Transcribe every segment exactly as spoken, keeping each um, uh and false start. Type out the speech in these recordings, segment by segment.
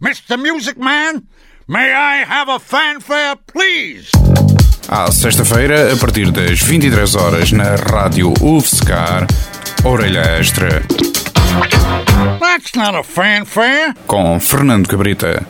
Mister Music Man, may I have a fanfare, please? À sexta-feira, a partir das vinte e três horas, na rádio U F S C A R, Orelha Extra. That's not a fanfare. Com Fernando Cabrita.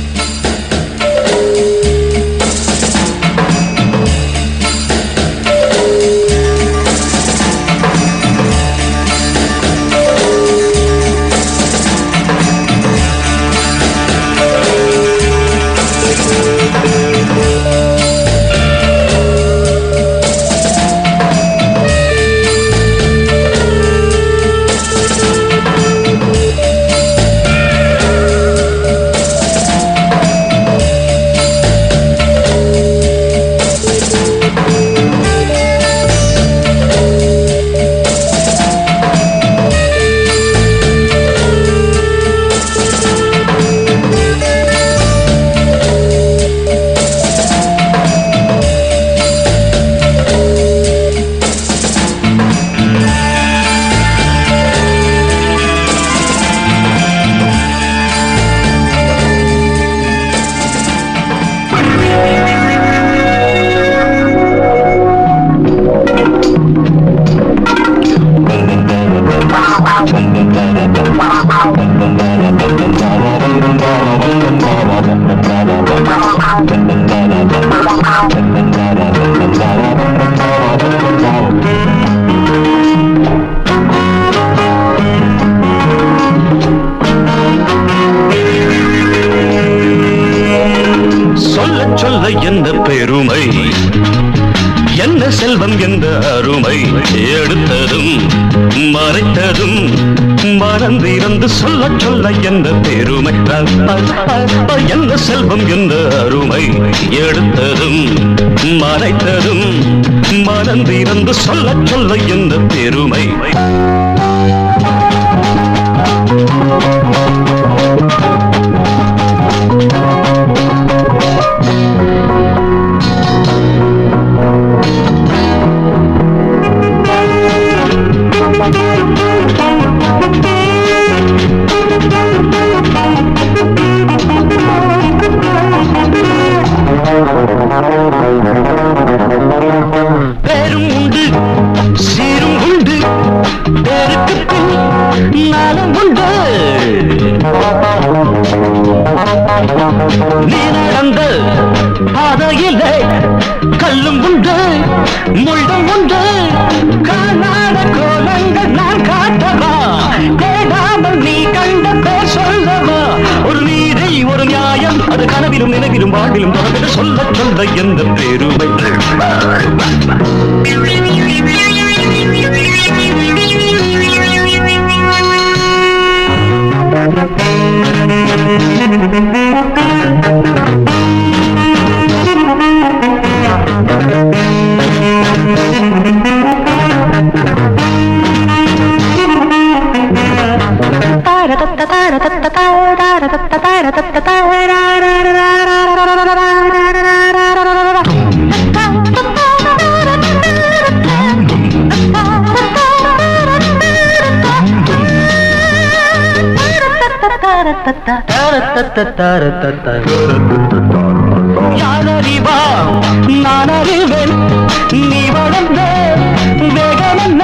யாரறிவா நான் அறிவேன் நீ வளர்ந்த வேகமென்ன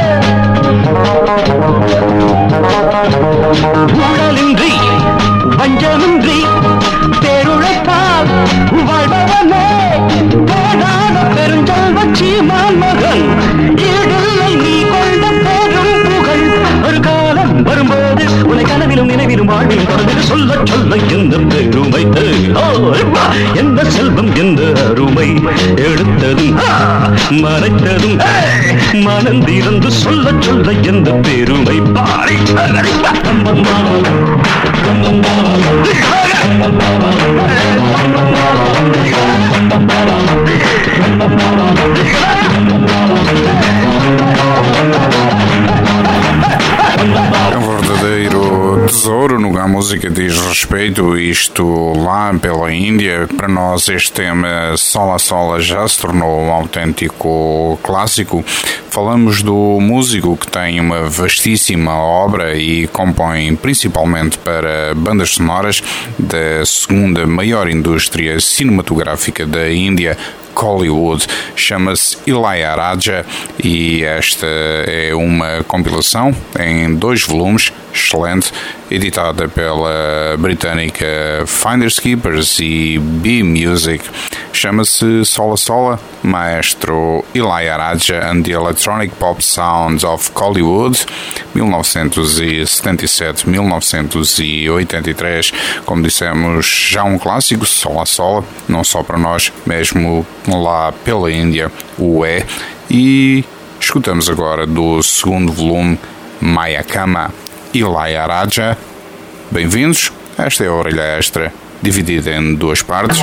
ஊழலின்றி வஞ்சமின்றி பேருழைப்பால் வாழ்பவனே போதாத பெருஞ்செல்வச்சி மகன் ஈடில்லை நீ கொண்ட பெரும் புகழ் ஒரு காலம் வரும்போது உன்னை கனவிலும் நினைவிலும் வாழ்வில் தொடர்ந்து சொல்ல சொல்ல எந்த பெருமை எந்த செல்வம் எந்த அருமை எடுத்ததும் மறைத்ததும் மனந்திறந்து சொல்ல சொல்ல எந்த பெருமை Pari É um verdadeiro tesouro no que a música diz respeito. Isto lá pela Índia, para nós este tema Sola Sola já se tornou um autêntico clássico. Falamos do músico que tem uma vastíssima obra e compõe principalmente para bandas sonoras da segunda maior indústria cinematográfica da Índia, Hollywood. Chama-se Ilayaraja e esta é uma compilação em dois volumes, excelente, editada pela britânica Finders Keepers e B-Music. Chama-se Sola Sola, Maestro Ilayaraja and the Electronic Pop Sounds of Hollywood, mil novecentos e setenta e sete a mil novecentos e oitenta e três. Como dissemos, já um clássico, Sola Sola, não só para nós, mesmo lá pela Índia o é. E escutamos agora do segundo volume, Mayakama Ilayaraja. Bem-vindos, esta é a Orelha Extra, dividida em duas partes.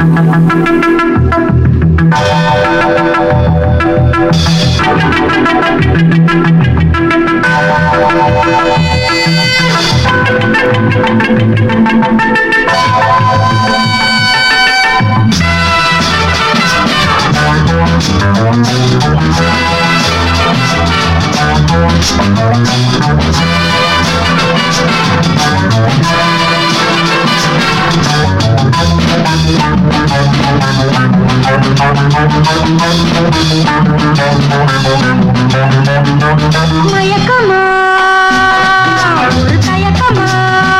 மயக்கமா ஒரு தயக்கமா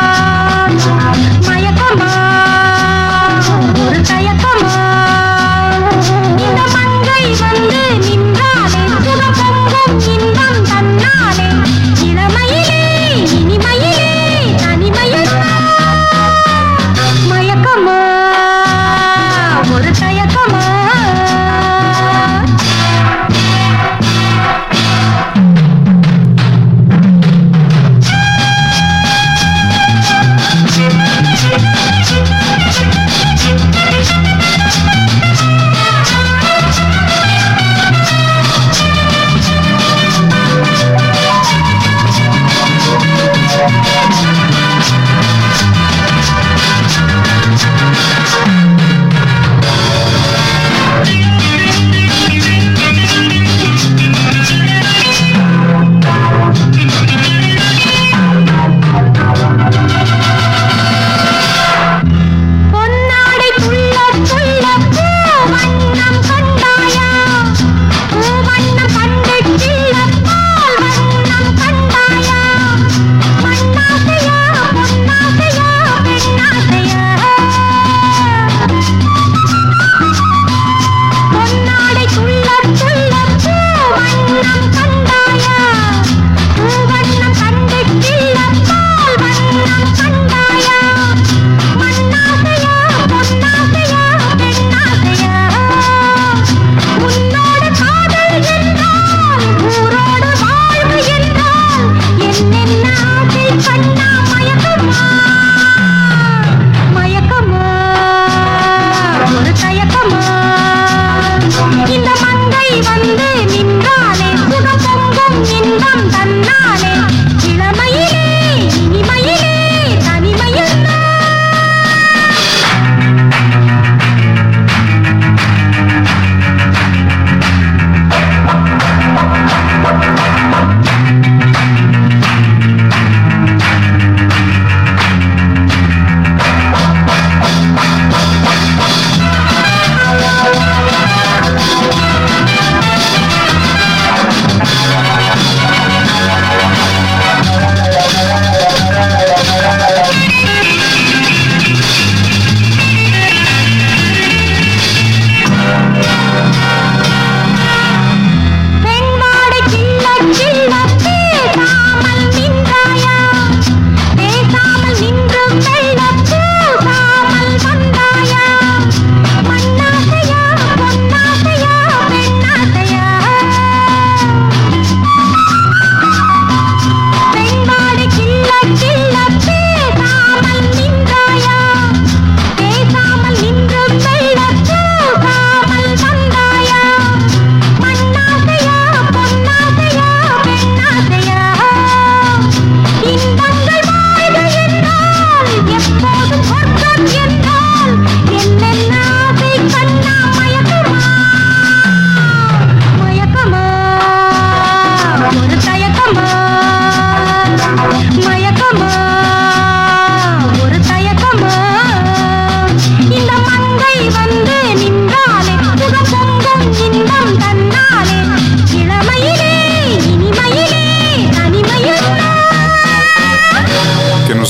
மயக்கமா ஒரு தயக்கமா இந்த மங்கை வந்து நின்றாலே சுகபொங்கும் இன்பம் தன்னாலே இளமையிலே இனிமையிலே தனிமையில் மயக்கமா ஒரு தயக்கமா. Thank you.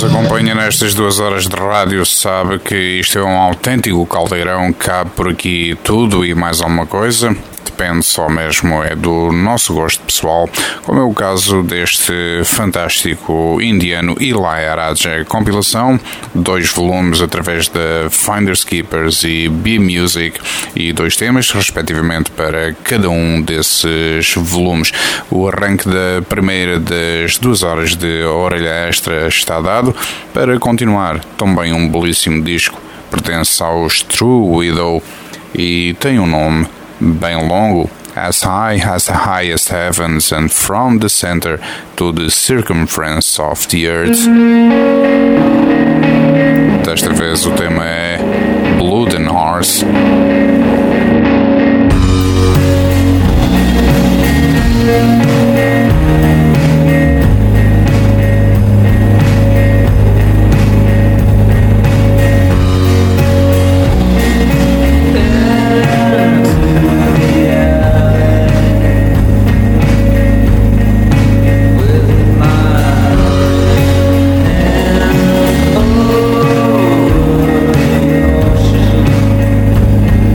acompanha nestas duas horas de rádio sabe que isto é um autêntico caldeirão, cabe por aqui tudo e mais alguma coisa. Depende só mesmo é do nosso gosto pessoal, como é o caso deste fantástico indiano Ilaiyaraaja compilação, dois volumes através da Finders Keepers e B-Music e dois temas respectivamente para cada um desses volumes. O arranque da primeira das duas horas de orelha extra está dado. Para continuar, também um belíssimo disco, pertence aos True Widow e tem um nome bem longo: As High as the Highest Heavens and From the Center to the Circumference of the Earth. Desta vez o tema é Blood and Horse. Oh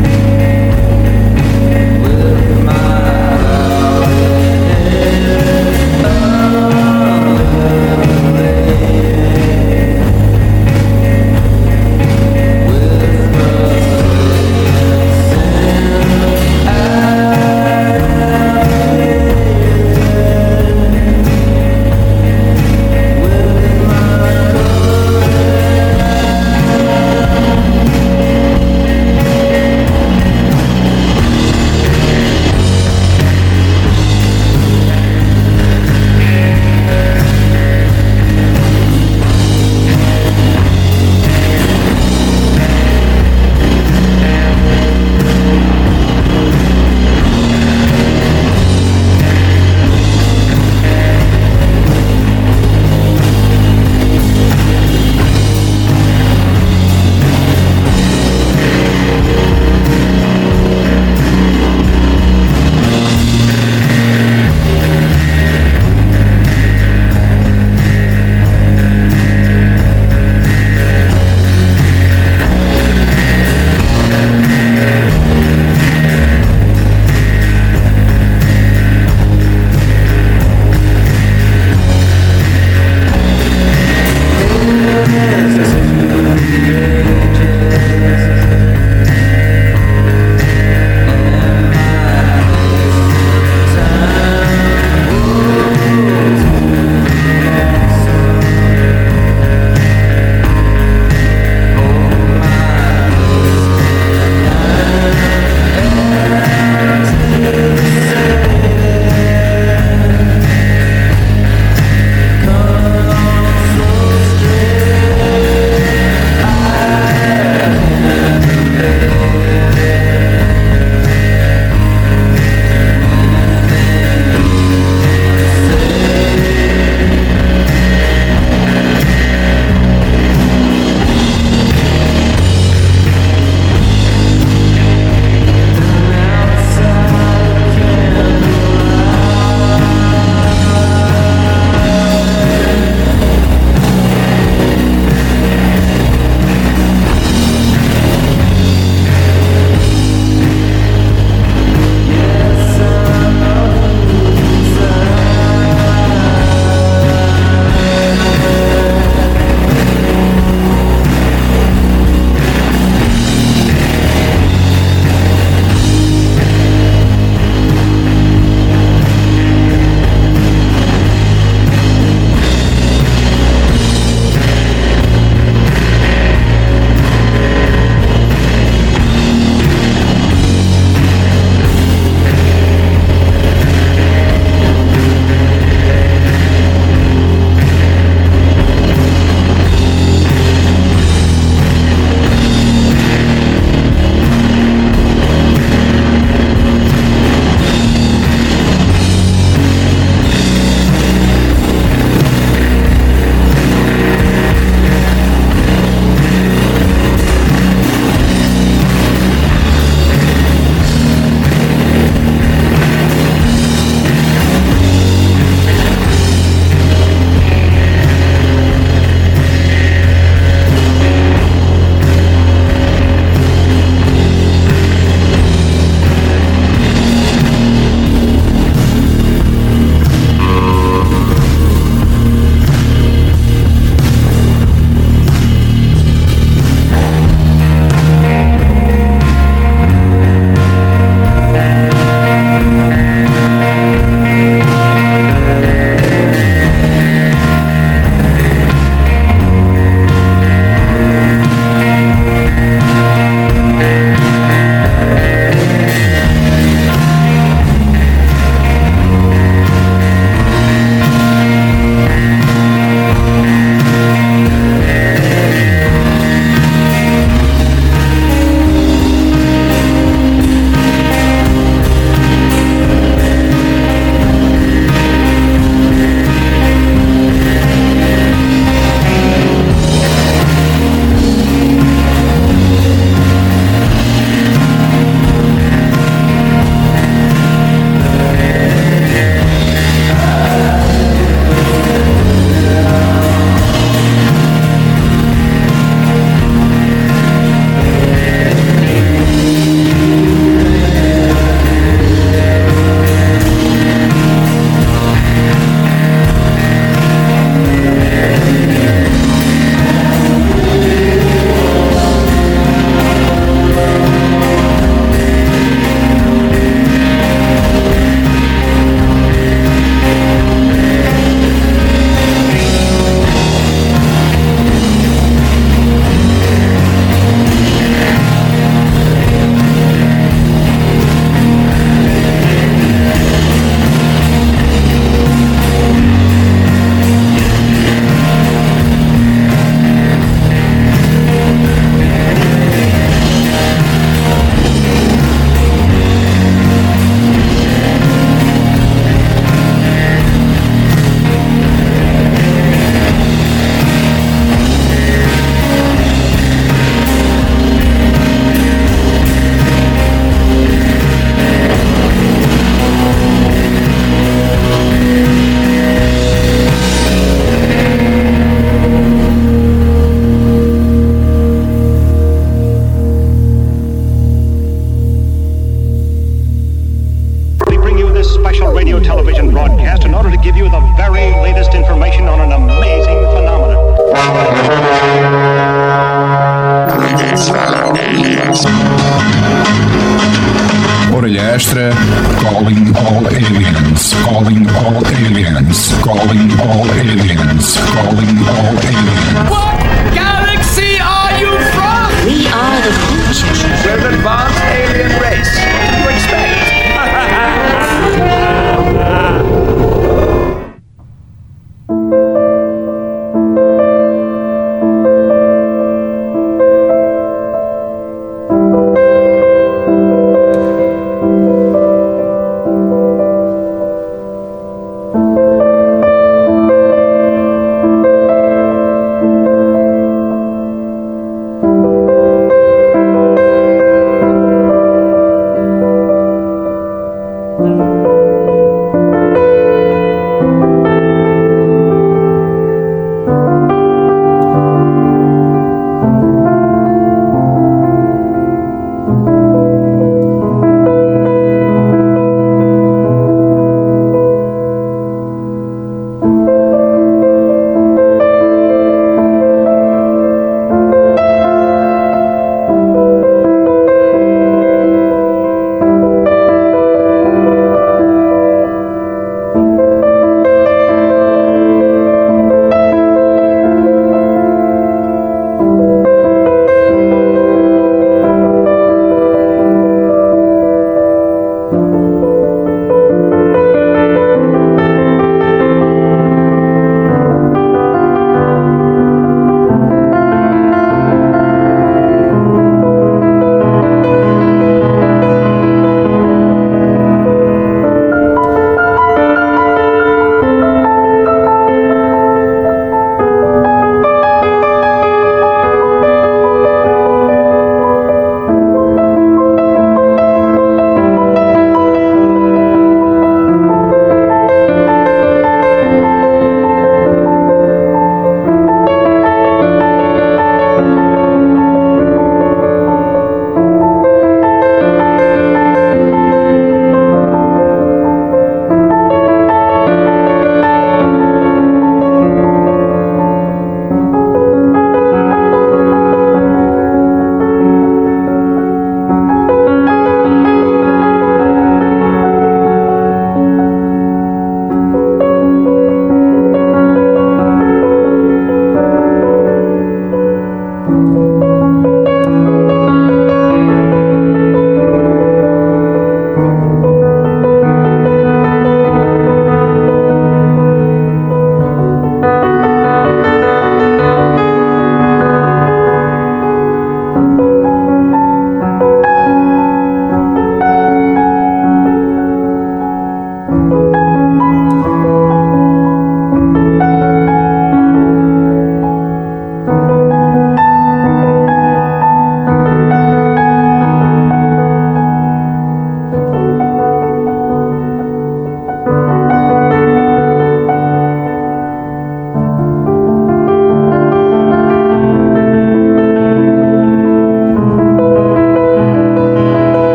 Extra, calling all aliens, calling all aliens, calling all aliens, calling all aliens. What galaxy are you from? We are the future. We're an advanced alien race. What did you expect?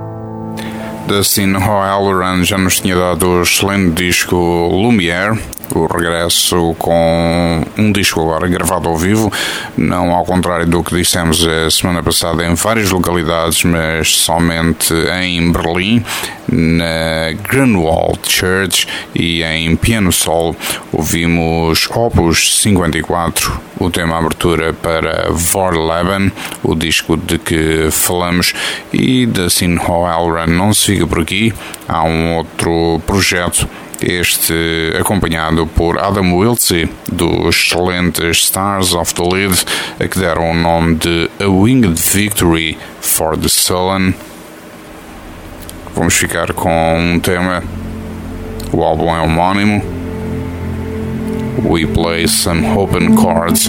Dustin O'Halloran já nos tinha dado o excelente disco Lumiere o regresso com um disco agora gravado ao vivo, não ao contrário do que dissemos a semana passada, em várias localidades, mas somente em Berlim, na Grunwald Church, e em piano solo ouvimos Opus cinquenta e quatro, o tema abertura para Vorleben, o disco de que falamos, e da Sinhoelran não se fica por aqui, há um outro projeto, este acompanhado por Adam Wiltzie, dos excelentes Stars of the Lead, a que deram o nome de A Winged Victory for the Sullen. Vamos ficar com um tema, o álbum é homónimo, We Play Some Open Chords.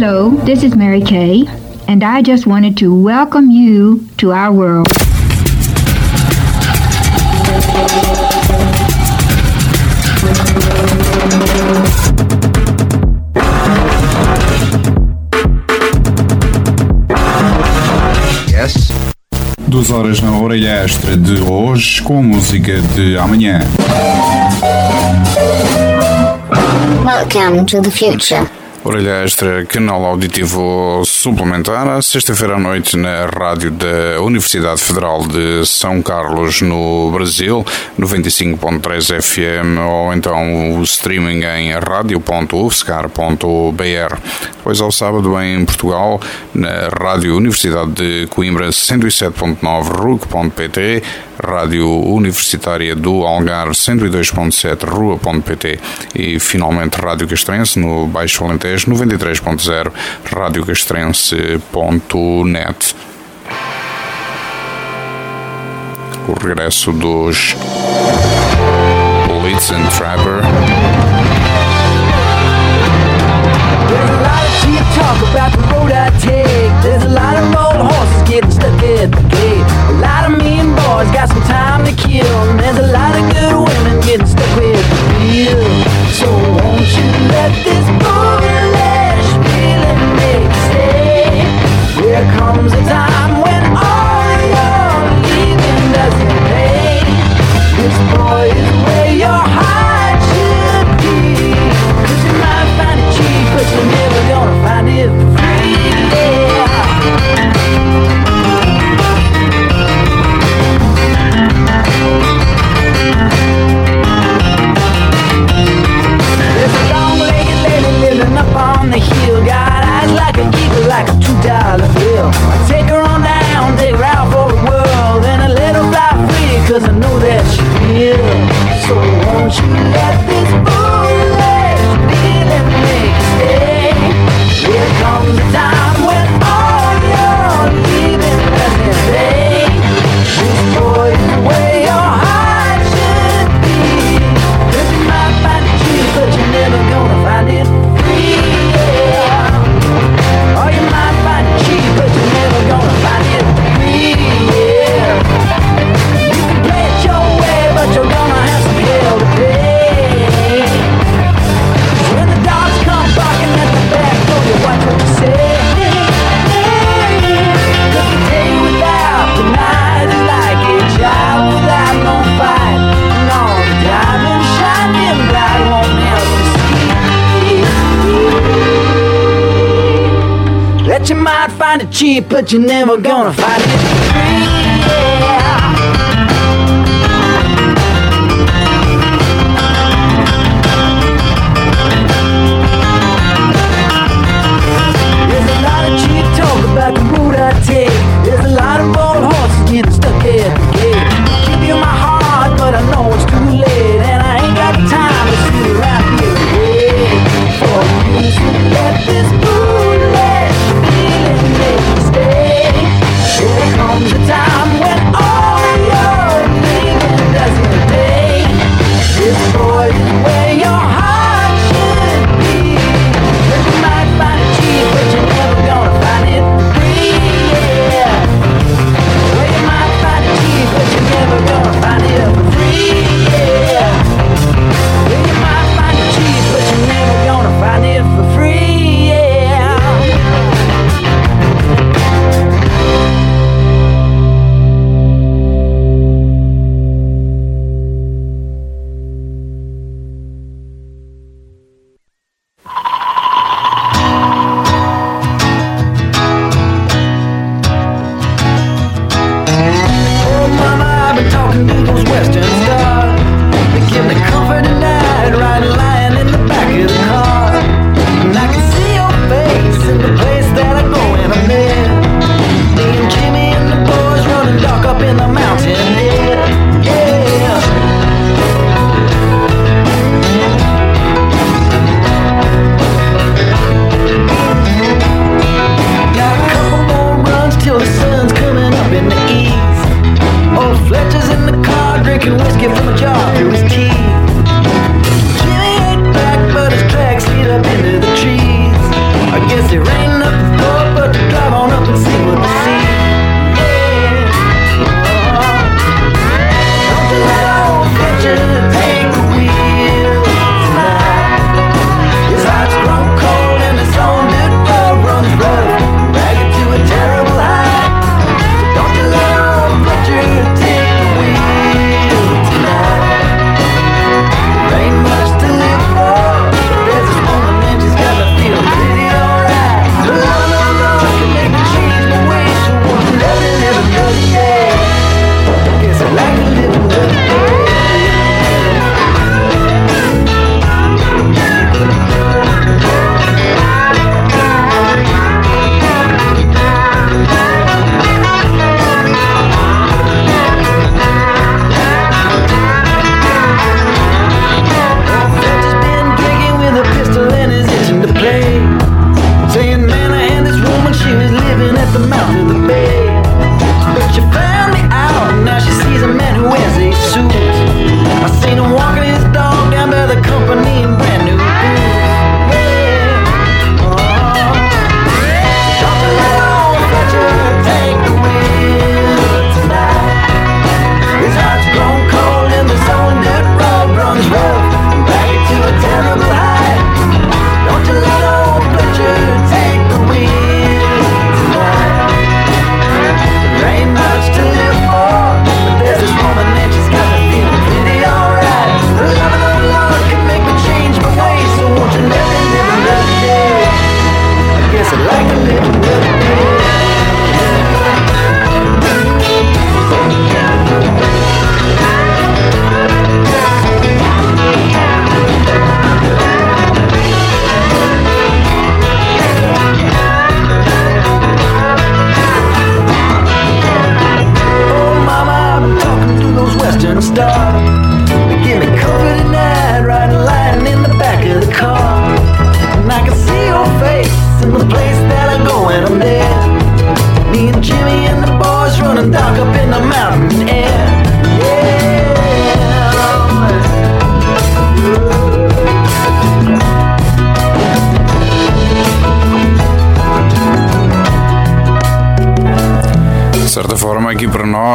Hello, this is Mary Kay, and I just wanted to welcome you to our world. Yes? Duas horas na orelha extra de hoje com a música de amanhã. Welcome to the future. Orelha extra, canal auditivo suplementar, à sexta-feira à noite na rádio da Universidade Federal de São Carlos, no Brasil, noventa e cinco ponto três F M, ou então o streaming em radio ponto u f s c a r ponto b r. Depois ao sábado em Portugal, na rádio Universidade de Coimbra, cento e sete ponto nove r u c ponto p t, rádio Universitária do Algarve, cento e dois ponto sete rua ponto p t e finalmente rádio Castrense no Baixo Alentejo, noventa e três ponto zero rádio castrense ponto net. O regresso dos Blitz and Trapper. There's a lot of cheap talk about the road I take. There's a lot of old horses getting stuck at the gate. A lot of mean boys got some time to kill. And there's a lot of good women getting stuck with the wheel. So won't you let this foolish feeling make you stay? There comes a time when all your leaving doesn't pay. This boy is where your heart should be. 'Cause you might find it cheap, but you're never gonna find it free. Yeah. There's a long-legged lady living up on the hill. Got eyes like a eagle, like a two-dollar bill. I take her on down, take her out for the world, and I let her fly free, 'cause I know that she will. So won't you let this foolish feeling make you stay? Here comes a time when all your leaving doesn't pay. This boy is where your heart should be. 'Cause you might find it cheap, but you're never gonna find it free. Yeah. Or you might find it cheap, but you're never gonna find it free. Yeah. You can play it your way, but you're gonna have some hell to pay. 'Cause when the dogs come barking at the back door, you watch what you say. 'Cause the day without the night is like a child without no fight. And all the diamonds shining bright won't help you see that you might find it cheap, but you're never gonna find it free. Yeah. There's a lot of cheap talk about the road I take. There's a lot of old horses getting stuck at the gate. I give you my heart, but I know it's too late, and I ain't got time to sit around here and wait for you to let this foolish feeling make you stay. There comes a time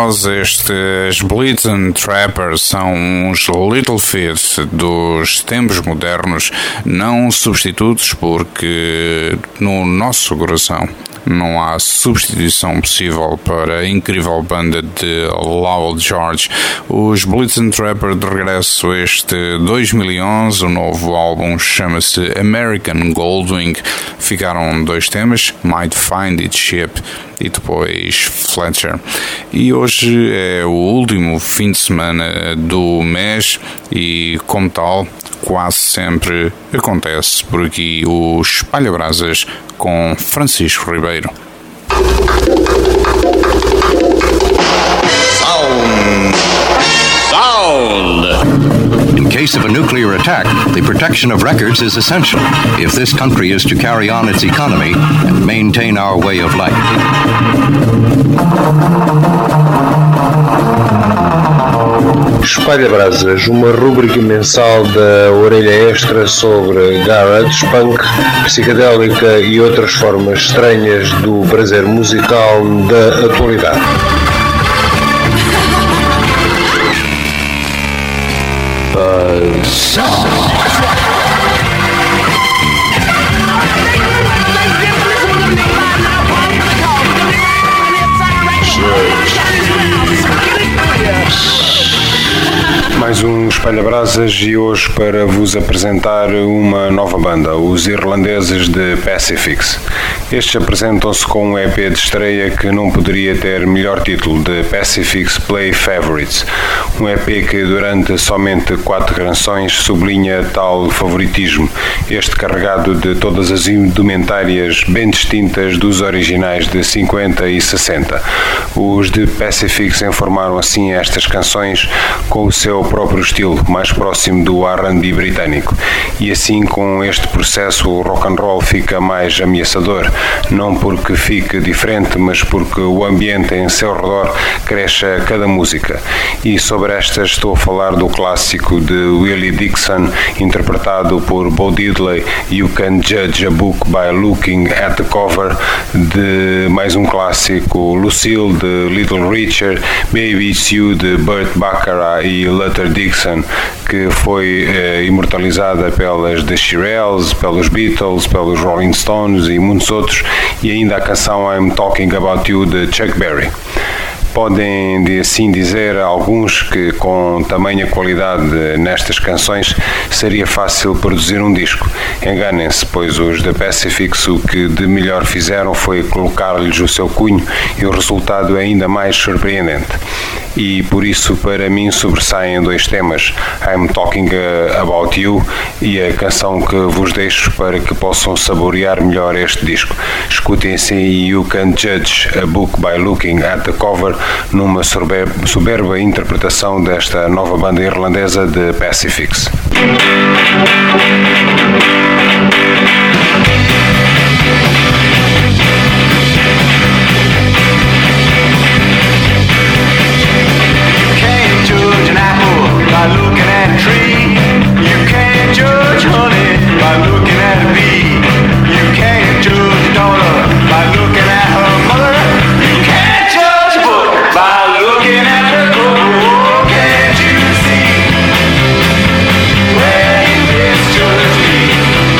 nós estes Blitzen Trappers são uns Little Feat dos tempos modernos, não substitutos, porque no nosso coração não há substituição possível para a incrível banda de Lowell George. Os Blitzen Trapper de regresso este dois mil e onze, o novo álbum chama-se American Goldwing. Ficaram dois temas, Might Find It Ship e depois Fletcher. E hoje é o último fim de semana do mês e, como tal, quase sempre acontece por aqui o Espalha Brasas com Francisco Ribeiro. Sound! Sound! In case of a nuclear attack, the protection of records is essential if this country is to carry on its economy and maintain our way of life. Espalha Brasas, uma rúbrica mensal da Orelha Extra sobre garage, punk, psicadélica e outras formas estranhas do prazer musical da atualidade. Buzz. Mais um Espalha Brasas e hoje para vos apresentar uma nova banda, os irlandeses de Pacifics. Estes apresentam-se com um E P de estreia que não poderia ter melhor título, de Pacifics Play Favorites. Um E P que durante somente quatro canções sublinha tal favoritismo, este carregado de todas as indumentárias bem distintas dos originais de cinquenta e sessenta. Os de Pacifics informaram assim estas canções com o seu próprio estilo, mais próximo do R and B britânico. E assim, com este processo, o rock and roll fica mais ameaçador, não porque fique diferente, mas porque o ambiente em seu redor cresce a cada música. E sobre estas estou a falar do clássico de Willie Dixon, interpretado por Bo Diddley, You Can Judge a Book by Looking at the Cover, de mais um clássico, Lucille, de Little Richard, Baby It's You, de Burt Bacharach e Luther Dixon, que foi eh, imortalizada pelas The Shirelles, pelos Beatles, pelos Rolling Stones e muitos outros, e ainda a canção I'm Talking About You, de Chuck Berry. Podem, de assim dizer, alguns que com tamanha qualidade nestas canções seria fácil produzir um disco. Enganem-se, pois os da Pacifics o que de melhor fizeram foi colocar-lhes o seu cunho e o resultado é ainda mais surpreendente. E por isso, para mim, sobressaem dois temas, I'm Talking About You e a canção que vos deixo para que possam saborear melhor este disco. Escutem-se You Can Judge a Book by Looking at the Cover, numa soberba interpretação desta nova banda irlandesa de Pacifics. By looking at a tree, you can't judge honey by looking at a bee. You can't judge a daughter by looking at her mother. You can't judge a book by looking at the cover. Oh, can't you see where you misjudge me?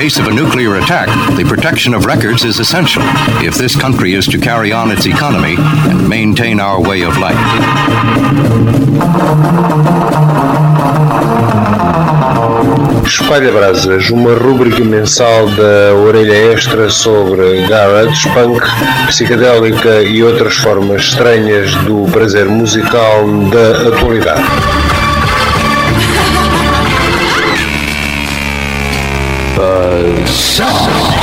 case of a nuclear attack, the protection of records is essential if this country is to carry on its economy and maintain our way of life. Espalha Brasas, uma rúbrica mensal da Orelha Extra sobre garage, punk, psicadélica e outras formas estranhas do prazer musical da atualidade. Buzzsaw.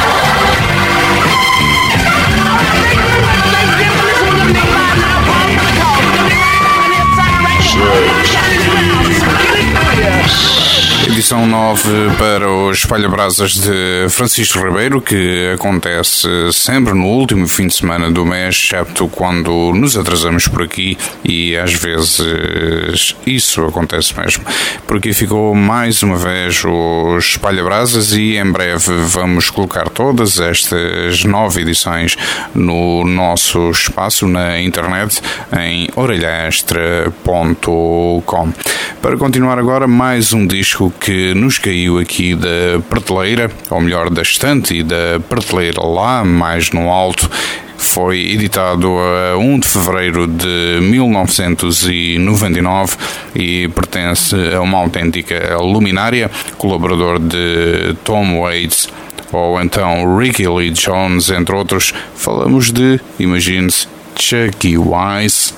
Edição nove para o Espalha Brasas de Francisco Ribeiro, que acontece sempre no último fim de semana do mês, excepto quando nos atrasamos por aqui, e às vezes isso acontece mesmo. Por aqui ficou mais uma vez o Espalha Brasas e em breve vamos colocar todas estas nove edições no nosso espaço na internet em orelha extra ponto com. Para continuar agora, mais um disco que nos caiu aqui da prateleira, ou melhor, da estante e da prateleira lá mais no alto. Foi editado a primeiro de fevereiro de mil novecentos e noventa e nove e pertence a uma autêntica luminária, colaborador de Tom Waits ou então Ricky Lee Jones, entre outros. Falamos de, imagine-se, Chucky Wise.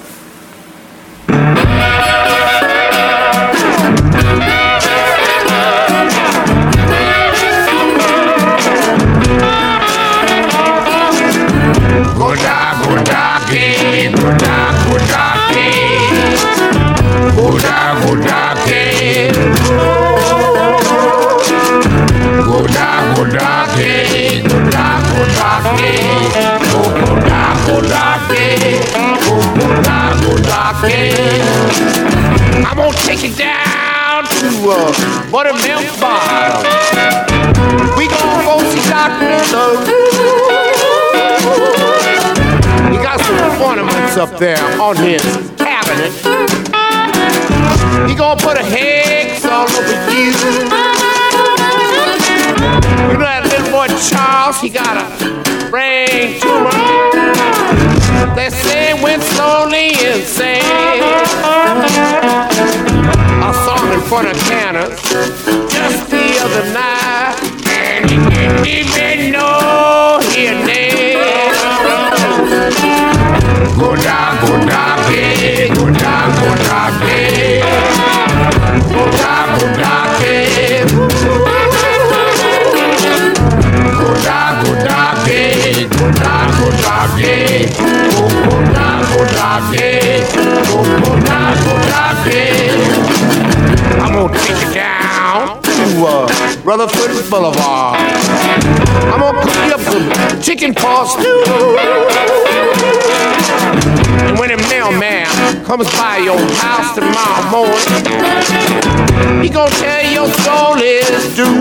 I'm gonna take you down to uh, Buttermilk Bottom. We gonna go see Doctor Love. He got some ornaments up there on his cabinet. He gonna put a hex all over you. You know that little boy Charles, he got a brain tumor. They say went slowly insane. I saw him in front of Candace just the other night, and he didn't even know his name. Go down, go down, hey, go down, go down, hey. Go down, go down, hey. Go down, go down, hey. Go down, go down, hey. Go, go down, go down, hey. Go, go down, go down, hey. I'm gonna take you down to uh, Rutherford Boulevard. I'm gonna cook you up some chicken paw stew. And when a mailman comes by your house tomorrow morning, he gonna tell you your soul is due.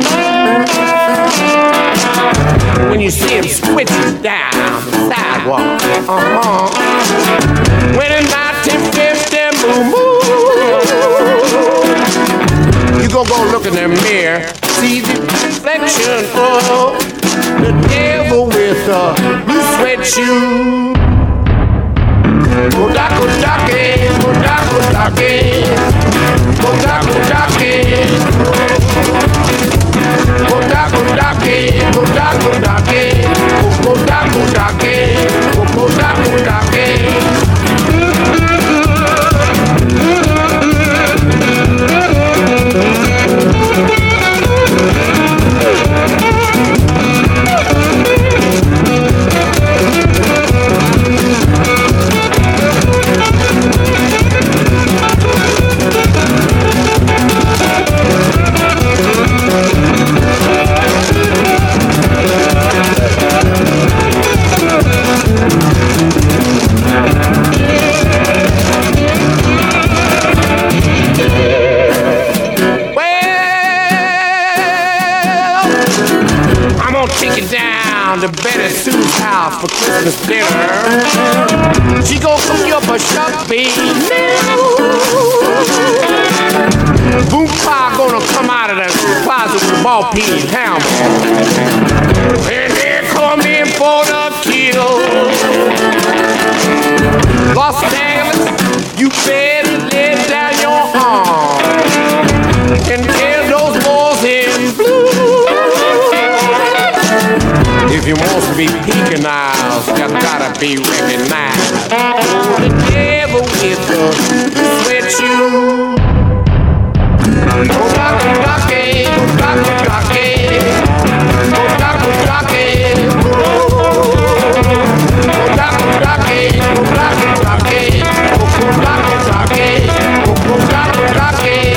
When you see him switching down the sidewalk, uh-huh. When in nineteen fifty, moo moo. You gon' go look in the mirror, see the reflection of the devil with a blue sweat shoe. Go da go dake, go da go dake, go da go dake, go da go dake, go da go dake, go da go dake, go da go dake. To Betty Sue's house for Christmas dinner. She gon' cook you up a shuck bean. Boom Pa gonna come out of the closet with a ball peen hammer. And they come in for the kill. Los Angeles, you better lay down your arm and tell those boys in blue. If you want to be deaconized, you gotta be recognized. The devil with the sweat shoe. Oh, Doctor Ducky, Doctor Ducky, oh, Doctor Ducky, oh, Doctor Ducky, oh, Doctor Ducky, oh, Doctor Ducky, oh, Doctor Ducky.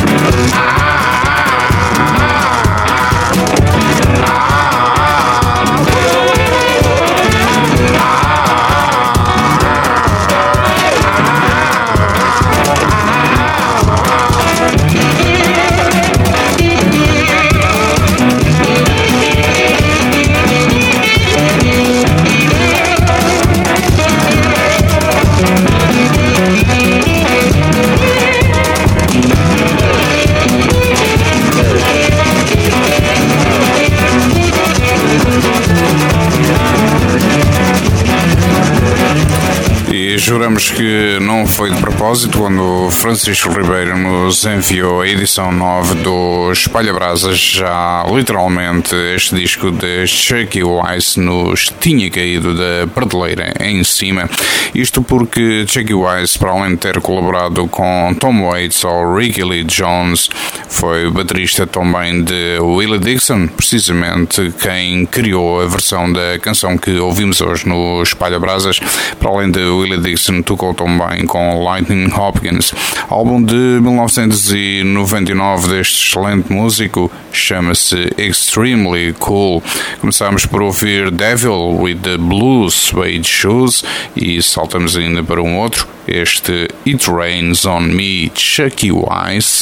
Juramos que não foi de propósito quando Francisco Ribeiro nos enviou a edição nove do Espalha Brasas. Já literalmente este disco de Chucky Wise nos tinha caído da prateleira em cima. Isto porque Chucky Wise, para além de ter colaborado com Tom Waits ou Ricky Lee Jones, foi baterista também de Willie Dixon, precisamente quem criou a versão da canção que ouvimos hoje no Espalha Brasas. Para além de Willie Dixon, tocou também com Lightning Hopkins. Álbum de mil novecentos e noventa e nove deste excelente músico, chama-se Extremely Cool. Começámos por ouvir Devil with the Blue Suede Shoes e saltamos ainda para um outro, este It Rains on Me, Chucky Wise.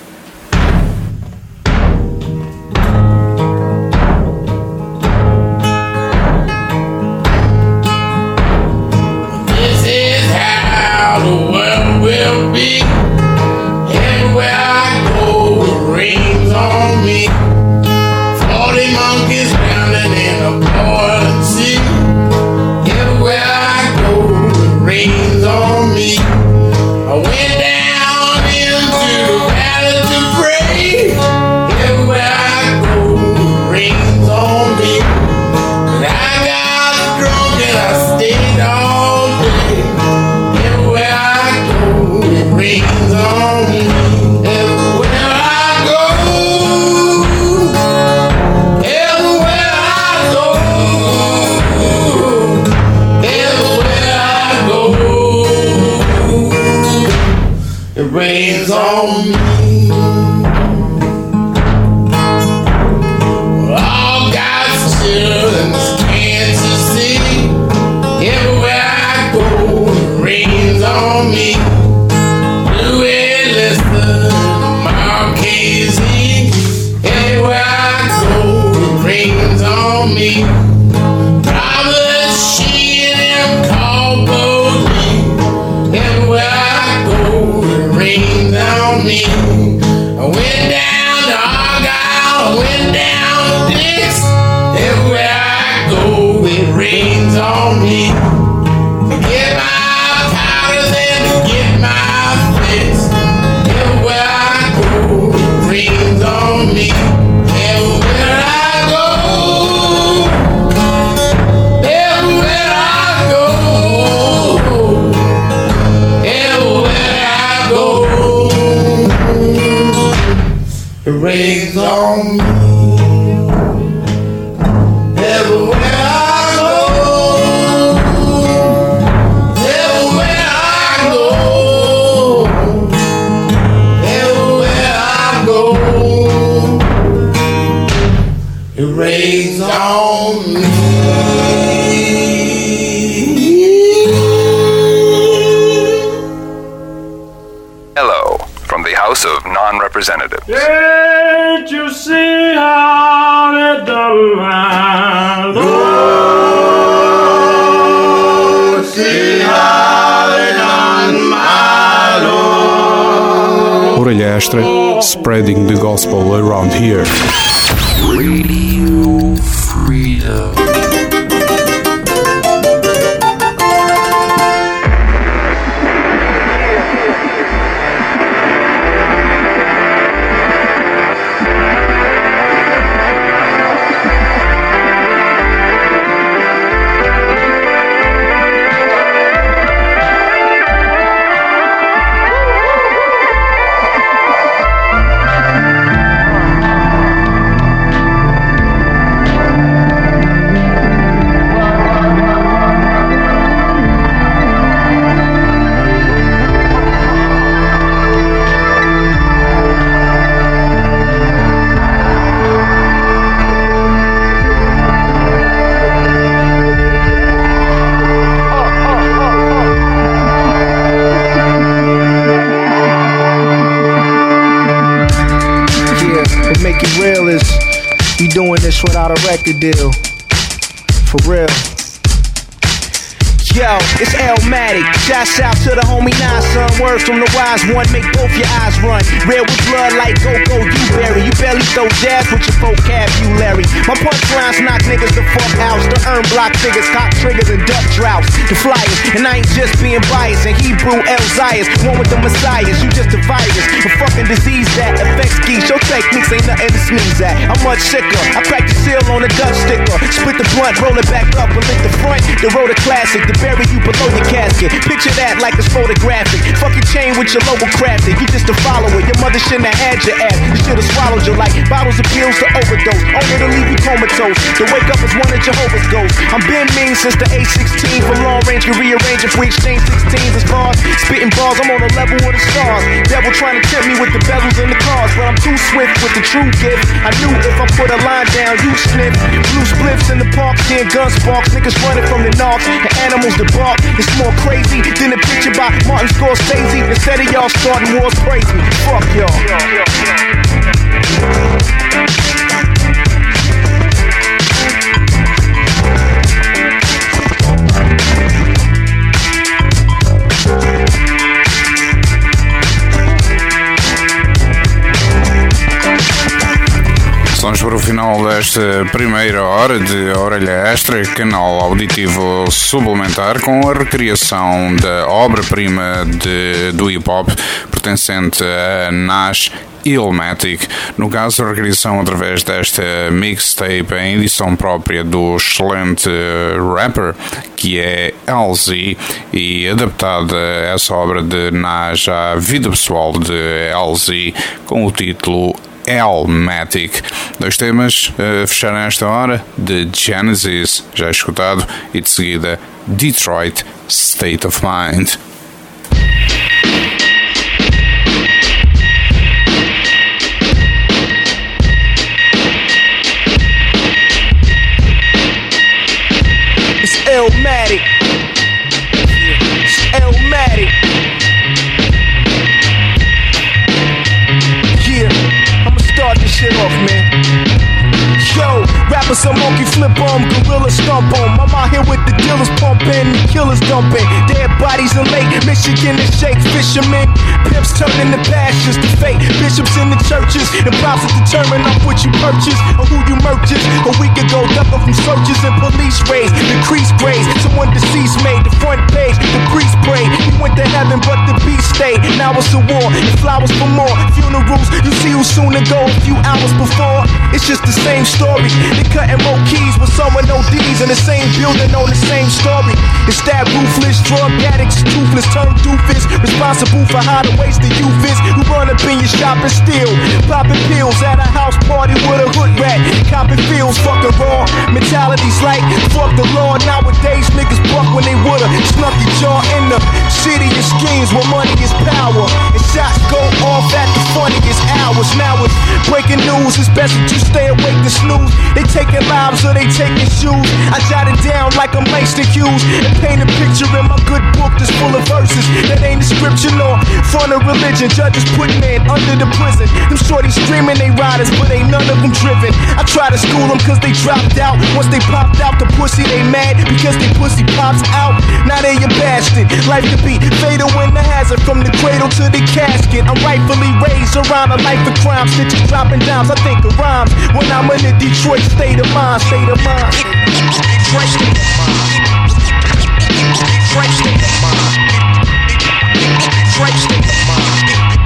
Will be everywhere I go, it rains on me. Forty monkeys drowning in a boiling sea. Everywhere I go, it rains on me. I went down into the valley to pray. Everywhere I go, it rains on me. But I got drunk and I stayed all day. Everywhere I go, it rains on me. Everywhere I go, everywhere I go, everywhere I go, it rains on me. All God's children can't see. Everywhere I go, it rains on me. Everywhere I go, it rains on me. Robert, she and them call boldly. Everywhere I go, it rains on me. I went down to Argyle, I went down to Dix. Everywhere I go, it rains on me. To get my powders and to get my fix. Everywhere I go, it rains on me. Everywhere I go, everywhere I go, everywhere I go, it rains on me. Everywhere I go, everywhere I go, everywhere I go, it rains on me. Hello, from the House of Non-Representatives. Can't you see how they done my Lord? See how they done my Lord? Orelha Extra, spreading the gospel around here. Radio Freedom. Doing this without a record deal. For real. Yo, it's Elmatic. Shouts out to the homie Nine, son. Words from the wise one make both your eyes run. Red with blood like go-go, you berry. You barely throw jabs with your vocabulary. My punchlines knock niggas the fuck out. To earn block figures, cock triggers, and duck droughts. The flyers, and I ain't just being biased. And Hebrew Elzias, one with the messiahs. You just a virus, a fucking disease that affects geese. Your techniques ain't nothing to sneeze at. I'm much sicker. I crack the seal on a Dutch sticker. Split the blunt, roll it back up, and lick the front. The road a classic. The bury you below your casket. Picture that like it's photographic. Fucking chain with your logo crafted. You just a follower. Your mother shouldn't have had your ass. You should have swallowed your life. Bottles of pills to overdose. Only to leave you comatose. To wake up as one of Jehovah's ghosts. I'm been mean since the A sixteen. For long range can rearrange if we exchange sixteens as bars. Spitting bars, I'm on a level with the stars. Devil trying to tempt me with the bezels in the cars. But I'm too swift with the true gift. I knew if I put a line down, you sniff. Blue spliffs in the park, seeing gun sparks. Niggas running from the knocks. The animals the bark. It's more crazy than a picture by Martin Scorsese. Instead of y'all starting wars, praise me. Fuck y'all. Vamos para o final desta primeira hora de Orelha Extra, canal auditivo suplementar, com a recriação da obra-prima de, do hip-hop pertencente a Nas Illmatic. No caso, a recriação através desta mixtape em edição própria do excelente rapper que é L Z, e adaptada essa obra de Nas à vida pessoal de L Z com o título Elmatic. Dois temas a fechar nesta hora: de Genesis, já escutado, e de seguida Detroit State of Mind. It's Elmatic. It's Elmatic. Yeah. Start this shit off, man. Yo, rappers a monkey flip on, gorilla stomp on. I'm out here with the dealers pumping, the killers dumping. Dead bodies in Lake Michigan and shake fishermen. Pimps turning the pastures to fake bishops in the churches. And props to determine up what you purchase or who you merchants. A week ago, ducking from searches and police raids. The crease grades, someone deceased made the front page. The priest prayed, he went to heaven, but the beast stayed. Now it's a war, and flowers for more funerals. You see who soon to go a few hours before. It's just the same story. They cutting more keys with someone O Ds in the same building on the same story. It's that ruthless drug addicts, toothless, turn doofus, responsible for how the waste the youth is. Who run up in your shop and steal, popping pills at a house party with a hood rat. Copping feels fucking raw. Mentalities like fuck the law. Nowadays niggas buck when they woulda snuck your jaw in the city of schemes where money is power. And shots go off at the funniest hours. Now it's Breaking news, it's best that you stay awake to snooze. They taking lives or they taking shoes. I jot it down like I'm Langston Hughes and paint a picture in my good book that's full of verses that ain't a scripture nor front of religion. Judges put man under the prison. Them shorties screaming they riders, but ain't none of them driven. I try to school them cause they dropped out. Once they popped out the pussy, they mad because they pussy pops out. Now they a bastard. Life could be fatal when the hazard from the cradle to the casket. I'm rightfully raised around a life of crime. Stitches dropping dimes, I think of rhymes when I'm in a Detroit state of mind. State of mind. Detroit state of mind. Detroit state of mind. Detroit state of mind.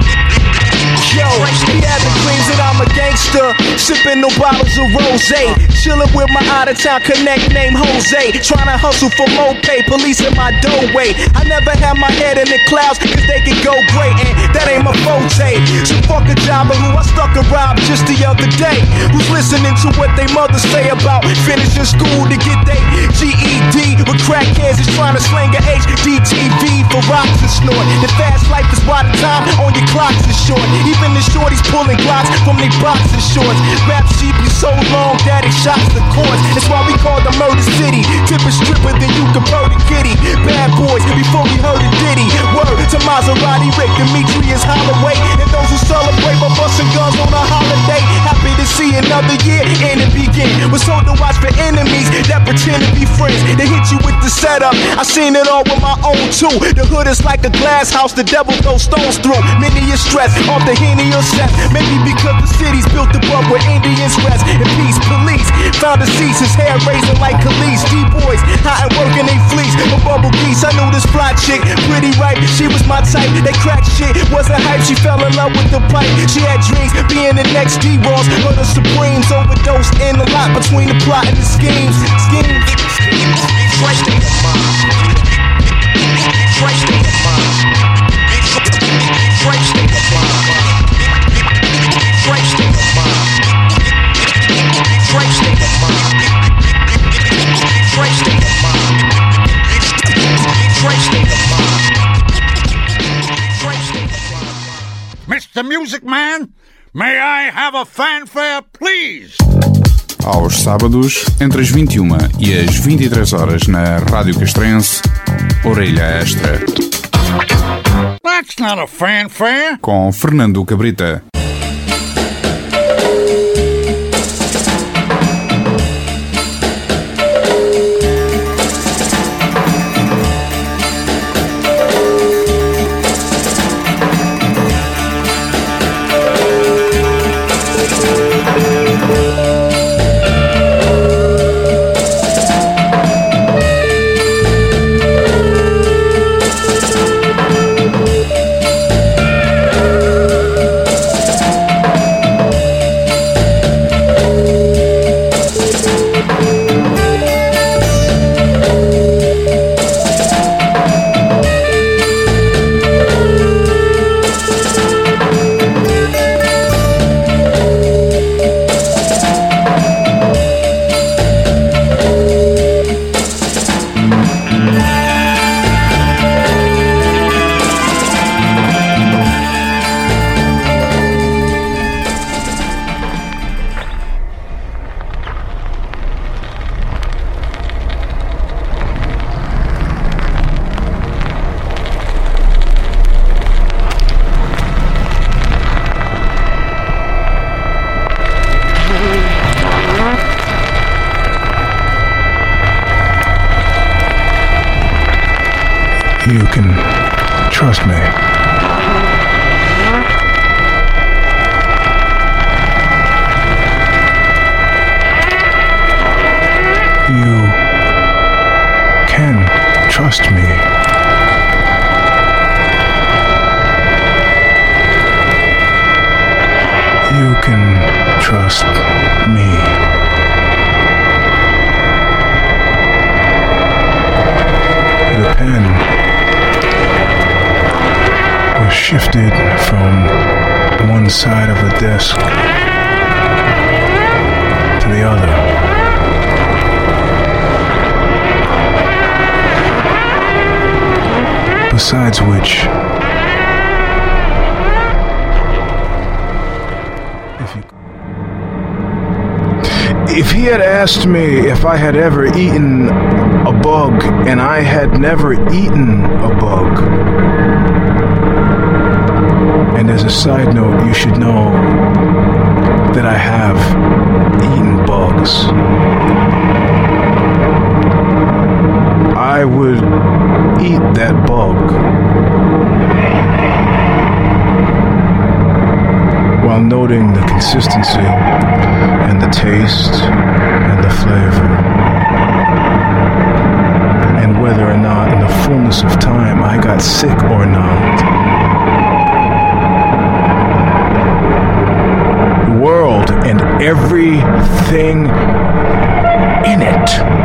Yo, he had the dreams that I'm a gangster, sipping no bottles of rosé, chilling with my out-of-town connect named Jose, trying to hustle for more pay, police in my doorway. I never had my head in the clouds, cause they could go great, and that ain't my forte. So fuck a jobber who I stuck and robbed just the other day, who's listening to what they mothers say about finishing school to get their G E D, with crackheads is trying to slang a H D T V for rocks and snort. The fast life is why the time on your clocks is short. Even the shorties pulling glocks from they boxing shorts. Rap sheep be so long that it shocks the courts. That's why we call the Murder City. Tipping stripper than you can murder kitty. Bad boys before we heard a ditty. Word to Maserati, Rick, Demetrius Holloway, and those who celebrate by busting guns on a holiday. Happy to see another year and it begin. Was told to watch for enemies that pretend to be friends. They hit you with the setup. I seen it all with my own too. The hood is like a glass house the devil throws stones through. Many is stressed off the Henny or set. Maybe because the city's built above where Indians rest. And peace, police found the seats, his hair raising like Khalees. D-boys hot and working they fleece. A bubble geese, I knew this fly chick pretty right. She was my type. That crack shit wasn't hype. She fell in love with the pipe. She had dreams being the next D-Ross. But the Supremes overdosed in the lot between the plot and the schemes. Schemes. Detroit state of mind. Detroit state of mind. Detroit state of mind. Detroit state of mind. Detroit state of mind. Detroit state of mind. Detroit state of mind. Detroit state of mind. Mister Music Man, may I have a fanfare, please? Aos sábados, entre as vinte e uma e as vinte e três horas na Rádio Castrense, Orelha Extra. That's not a fanfare. Com Fernando Cabrita. You can trust me. You can trust me. You can trust me. The pen was shifted from one side of the desk to the other. Besides which, if you If he had asked me if I had ever eaten a bug, and I had never eaten a bug, and as a side note, you should know that I have eaten bugs, I would eat that bug while noting the consistency and the taste and the flavor, and whether or not in the fullness of time I got sick or not. The world and everything in it.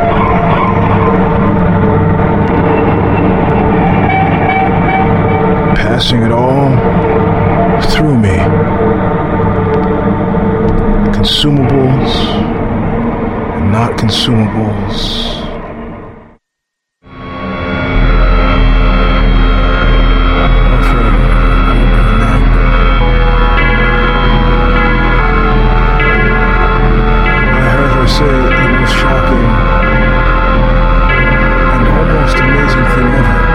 Passing it all through me. Consumables and not consumables. I heard her say the most shocking and almost amazing thing ever.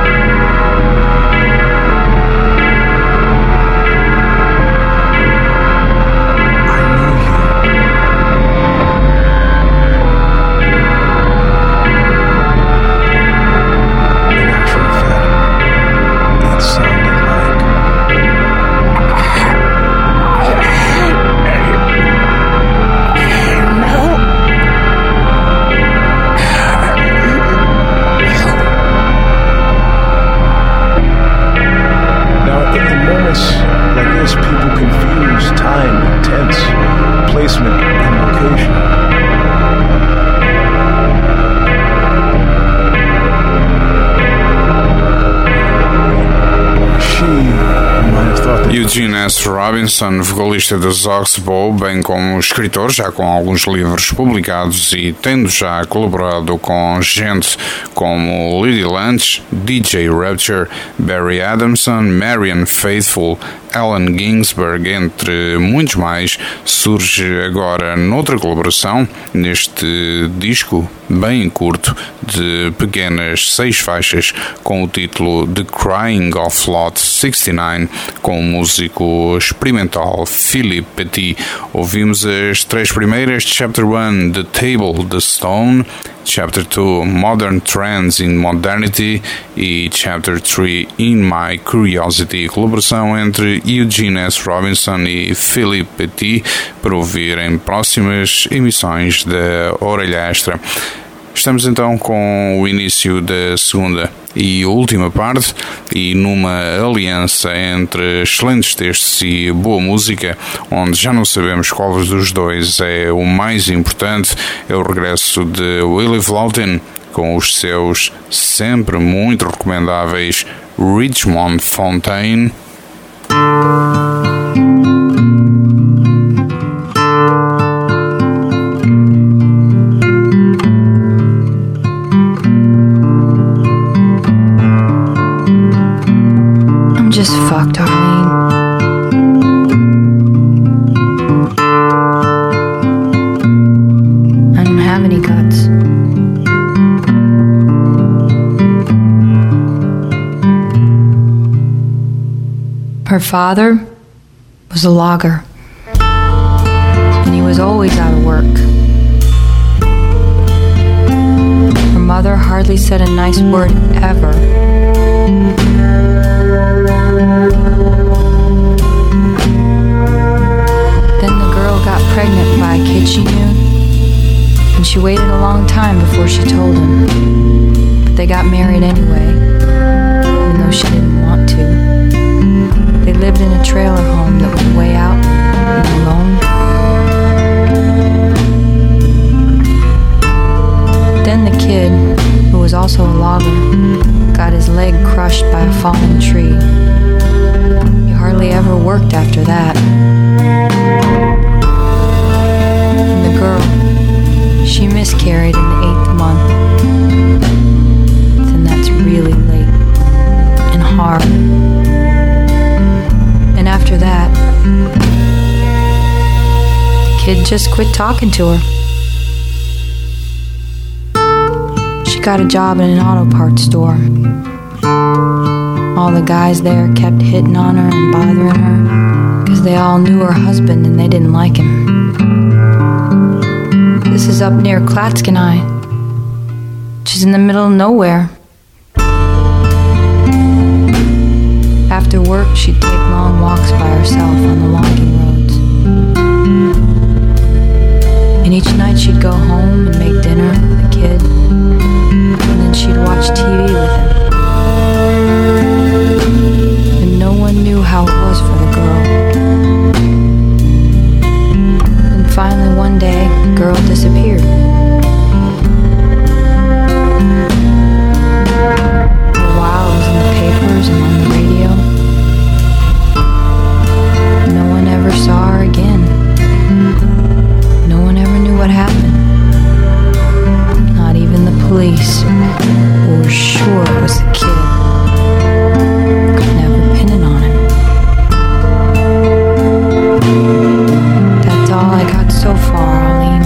Eugene S. Robinson, vocalista dos Oxbow, bem como escritor, já com alguns livros publicados e tendo já colaborado com gente como Lady Lunch, D J Rapture, Barry Adamson, Marianne Faithfull, Allen Ginsberg, entre muitos mais, surge agora noutra colaboração, neste disco bem curto de pequenas seis faixas com o título The Crying of Lot sessenta e nove, com o músico experimental Philippe Petit. Ouvimos as três primeiras: Chapter one, The Table, The Stone; Chapter two, Modern Trends in Modernity; e Chapter three, In My Curiosity, colaboração entre Eugene S. Robinson e Philippe Petit, para ouvir em próximas emissões da Orelha Extra. Estamos então com o início da segunda e última parte, e numa aliança entre excelentes textos e boa música, onde já não sabemos qual dos dois é o mais importante, é o regresso de Willie Vlautin com os seus sempre muito recomendáveis Richmond Fontaine. Just fucked, Arlene. I don't have any guts. Her father was a logger, and he was always out of work. Her mother hardly said a nice word ever. Then the girl got pregnant by a kid she knew, and she waited a long time before she told him. But they got married anyway, even though she didn't want to. They lived in a trailer home that was way out and alone. Then the kid, who was also a logger, got his leg crushed by a fallen tree. He hardly ever worked after that. And the girl, she miscarried in the eighth month. And that's really late and hard. And after that, the kid just quit talking to her. she got a job in an auto parts store. All the guys there kept hitting on her and bothering her because they all knew her husband and they didn't like him. This is up near Klatskanai. She's in the middle of nowhere. After work, she'd take long walks by herself on the logging roads. And each night she'd go home and make dinner with the kid. And then she'd watch T V with him. And no one knew how it was for the girl. And finally one day, the girl disappeared. For a while it was in the papers and on the radio. No one ever saw her again. No one ever knew what happened. Not even the police. We were sure it was the kid. Could never pin it on him. That's all I got so far, Arlene.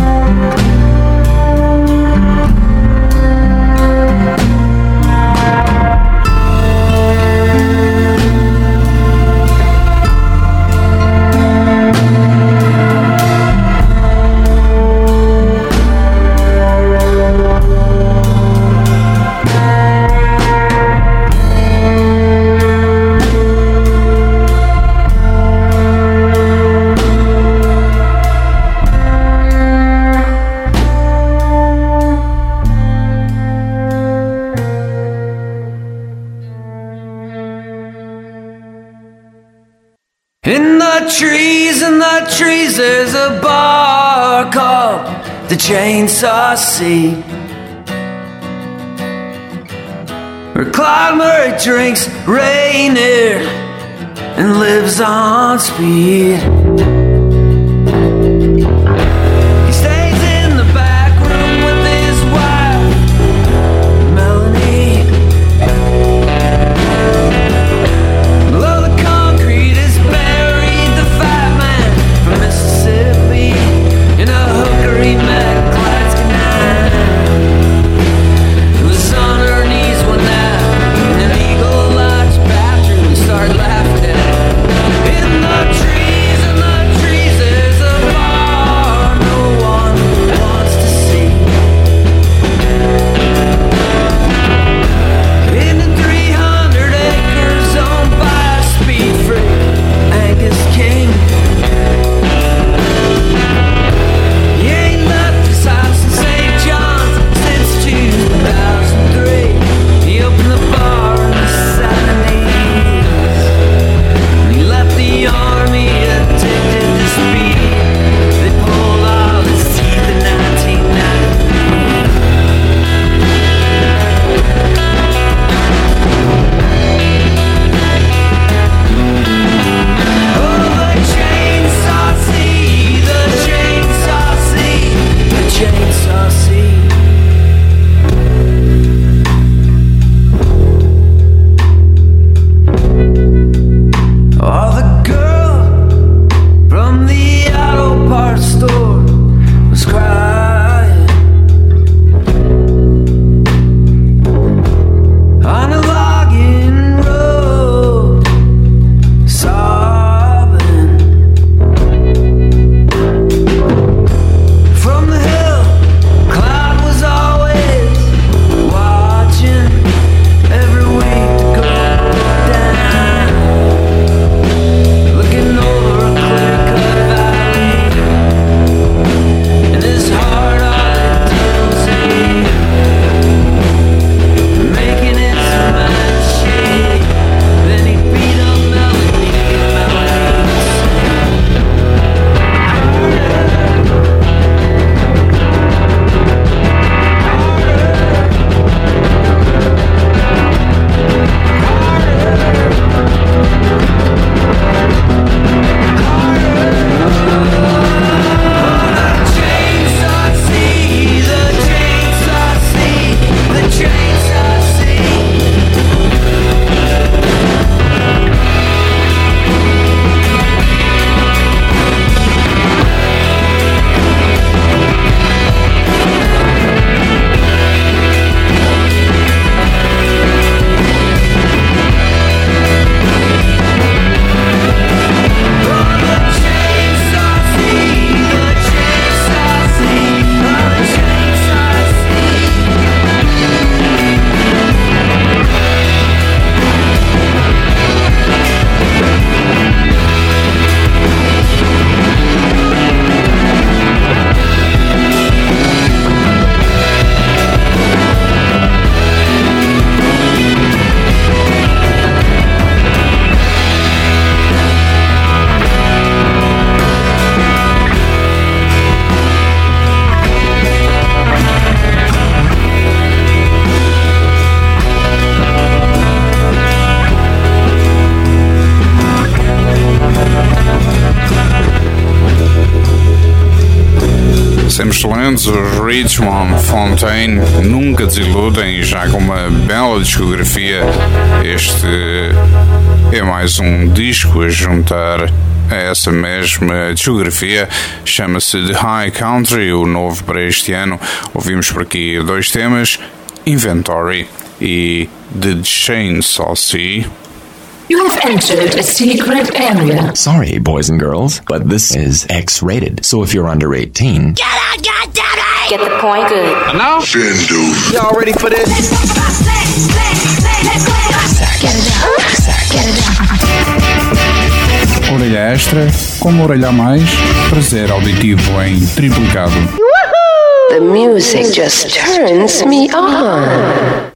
In the trees, in the trees, there's a bar called the Chainsaw Seat, where Claude Murray drinks Rainier and lives on speed. He stays in the back room with his wife, Melanie. Below the concrete is buried the fat man from Mississippi in a hooker he met Klatskanai. It was on her knees one night in an Eagle Lodge bathroom and started laughing at it. In the trees, in the trees, there's a bar Sempre excelentes, os Richmond Fontaine nunca desiludem, já com uma bela discografia. Este é mais um disco a juntar a essa mesma discografia, chama-se The High Country, o novo para este ano. Ouvimos por aqui dois temas, Inventory e The Chainsaw Sea. You have entered a secret area. Sorry, boys and girls, but this is X-rated. So if you're under eighteen... Get out, goddammit! Get the point? Good. And now? Y'all ready for this? Get it out. Get it out. Orelha extra, como orelha a mais, prazer auditivo em triplicado. The music just turns me on.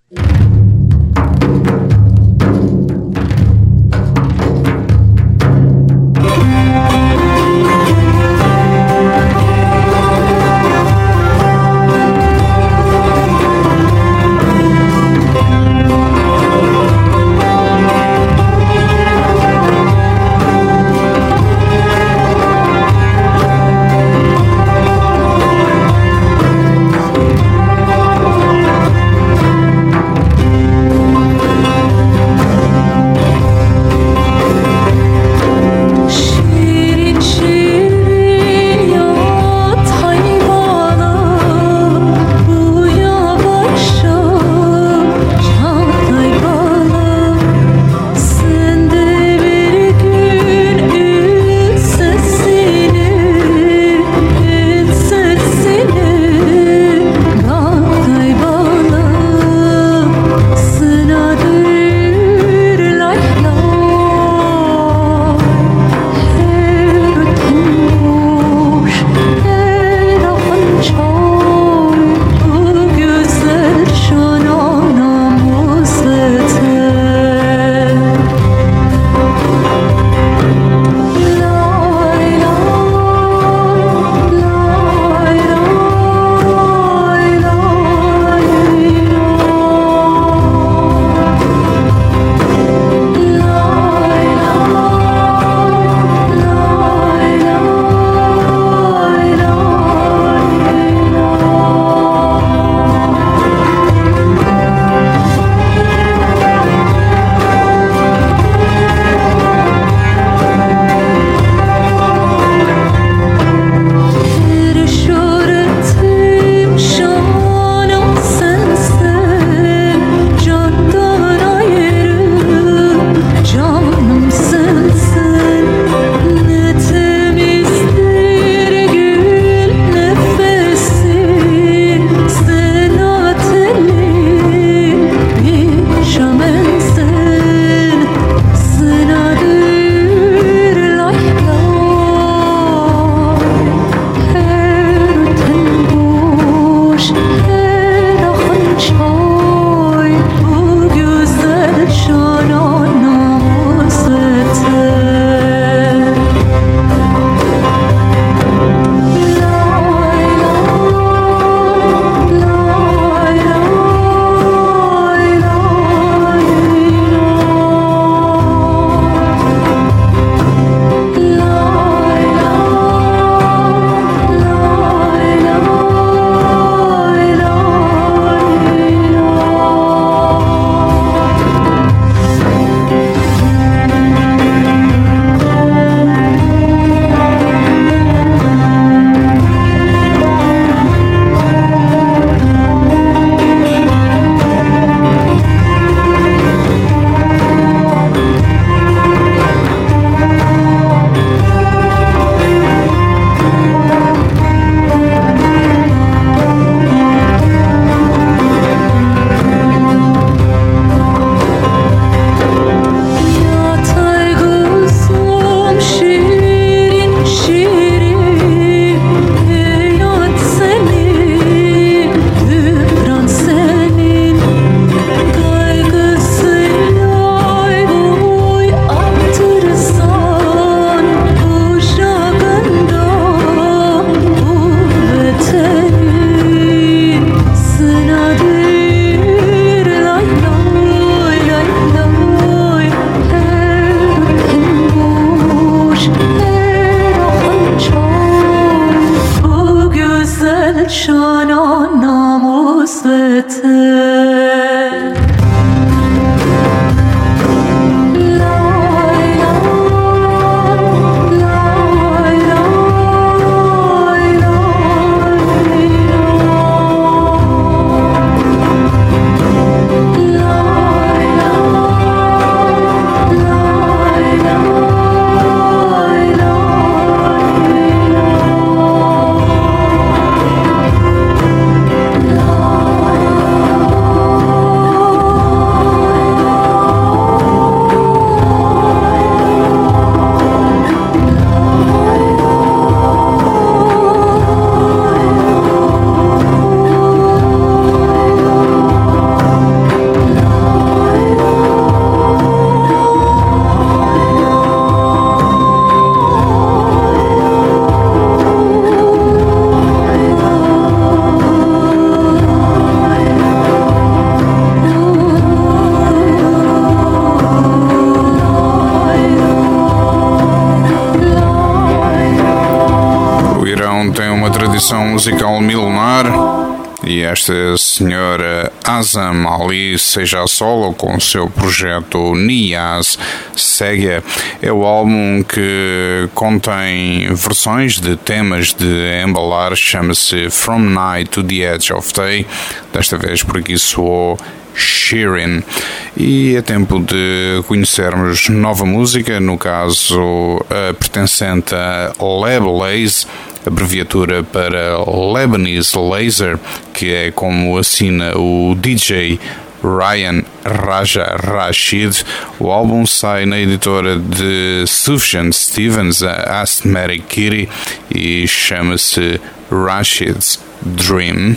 uma tradição musical milenar e esta senhora Azam Ali, seja a solo com o seu projeto Niyaz Sega, é o álbum que contém versões de temas de embalar, chama-se From Night to the Edge of Day, desta vez por aqui soou Sheeran. E é tempo de conhecermos nova música, no caso a pertencente a Lablaze, abreviatura para Lebanese Laser, que é como assina o D J Ryan Raja Rashid. O álbum sai na editora de Sufjan Stevens, a Asthmatic Kitty, e chama-se Rashid's Dream.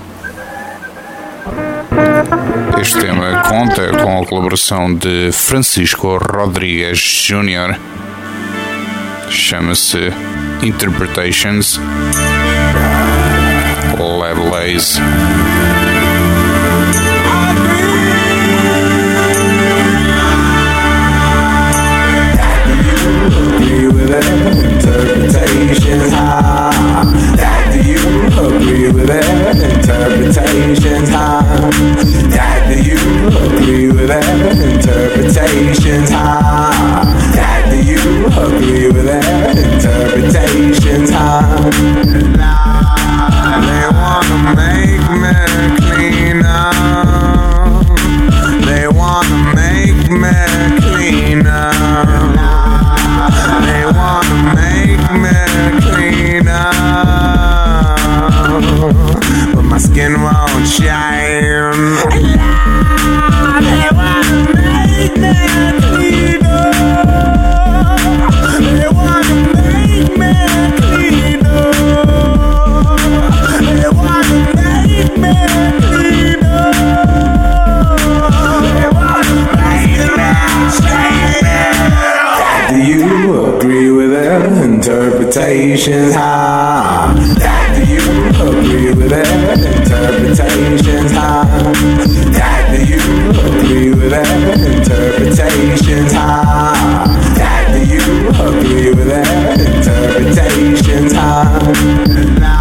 Este tema conta com a colaboração de Francisco Rodrigues Júnior Chama-se Interpretations. Lablaze. Agree with that interpretations, huh? That do you agree with that interpretations, huh? That do you agree with that interpretations, huh? That do you agree with that interpretations, huh? They wanna make me clean up. They wanna make me clean up. They wanna make me clean up, but my skin won't shine. They wanna make me clean up. They wanna make me clean up. They wanna make me clean up. They wanna make me shine. Do you agree with their interpretations, huh? That do you agree with their interpretations, huh? That do you agree with their interpretations, huh? That do you agree with their interpretations, huh?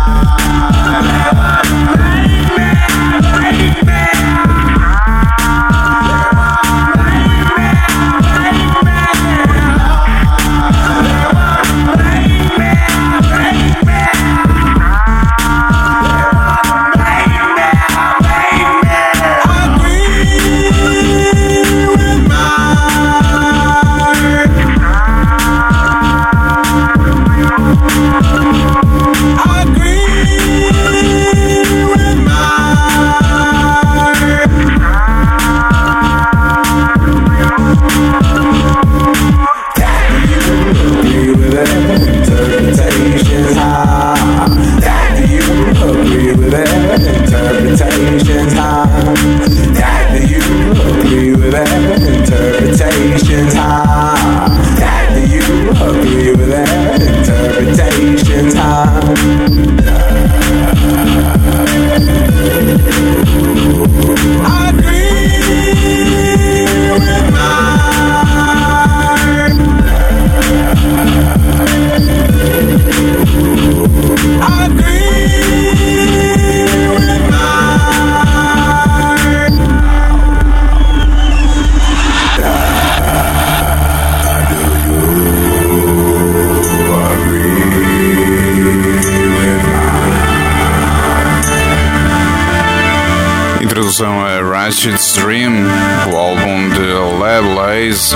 A Rashid's Dream, o álbum de Lablaze,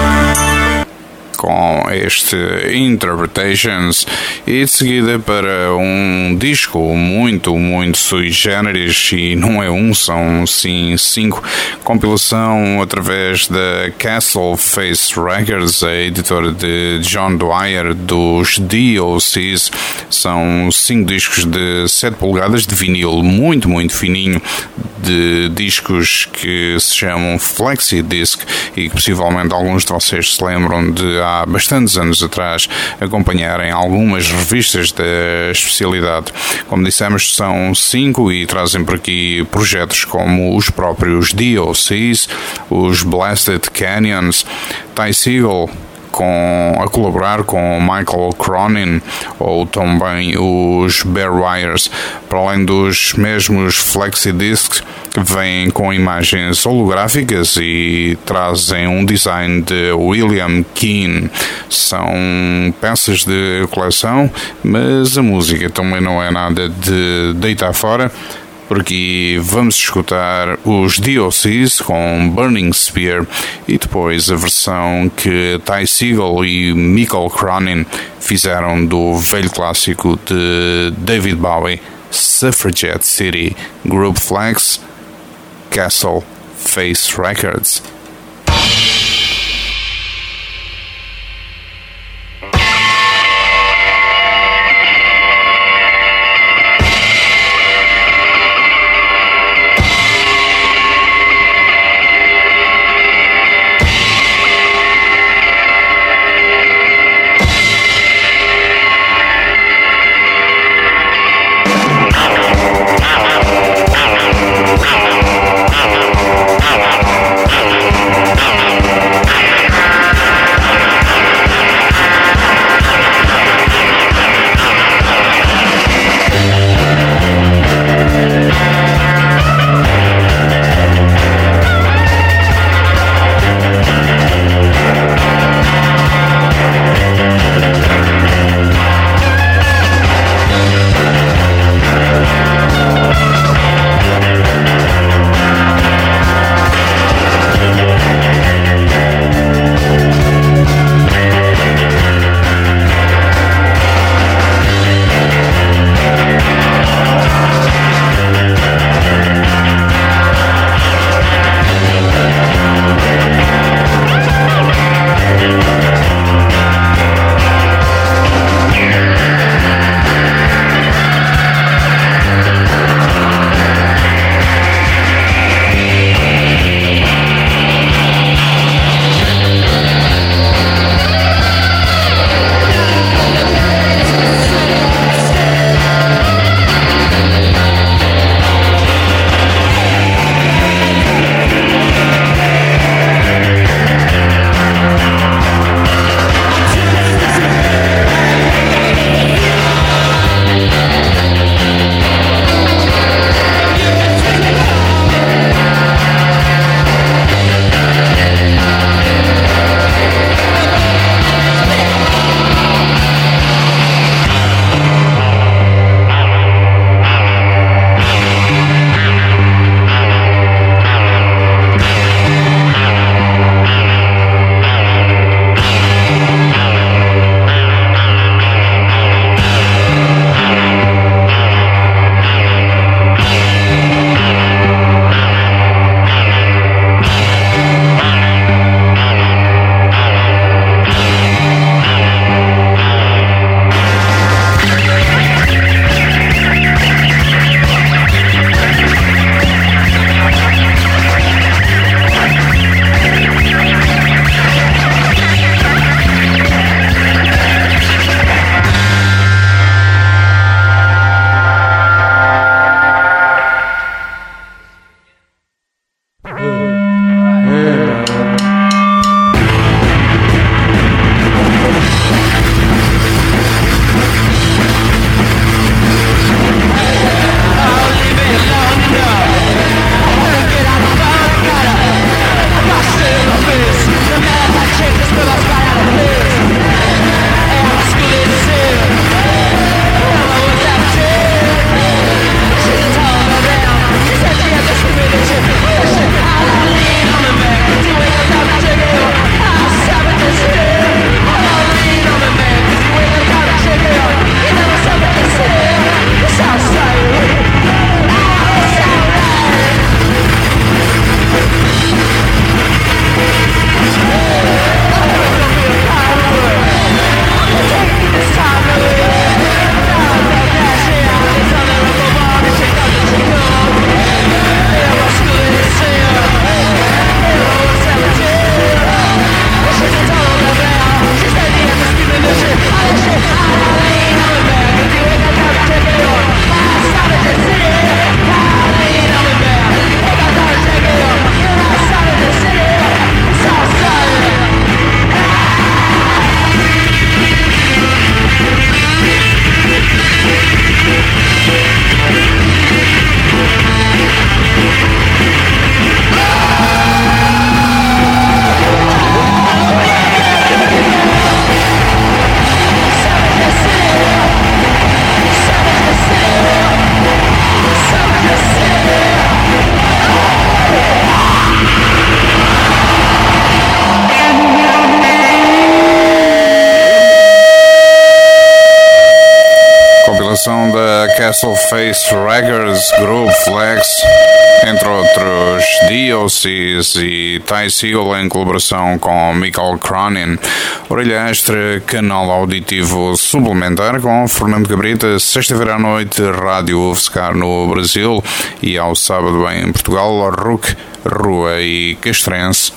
com este Interpretations, e de seguida para um disco muito, muito sui generis, e não é um, são sim cinco, compilação através da Castle Face Records, a editora de John Dwyer, dos D O Cs. São cinco discos de sete polegadas de vinil, muito, muito fininho, de discos que se chamam Flexi Disc e que possivelmente alguns de vocês se lembram de há bastantes anos atrás acompanharem algumas revistas da especialidade. Como dissemos, são cinco e trazem por aqui projetos como os próprios D O Cs, os Blasted Canyons, Ty Segall, com, a colaborar com Michael Cronin ou também os Bare Wires. Para além dos mesmos flexidiscs, vêm com imagens holográficas e trazem um design de William Keane. São peças de coleção, mas a música também não é nada de deitar fora, porque vamos escutar os D O Cs com Burning Spear e depois a versão que Ty Segall e Michael Cronin fizeram do velho clássico de David Bowie, Suffragette City, Group Flex, Castle Face Records. Wow. gravação da Castle Face Records, Group Flex, entre outros D O Cs e Ty Segall em colaboração com Michael Cronin. Orelha Extra, canal auditivo suplementar com Fernando Cabrita, sexta-feira à noite, Rádio UFSCar no Brasil e ao sábado em Portugal, Rook, Rua e Castrense.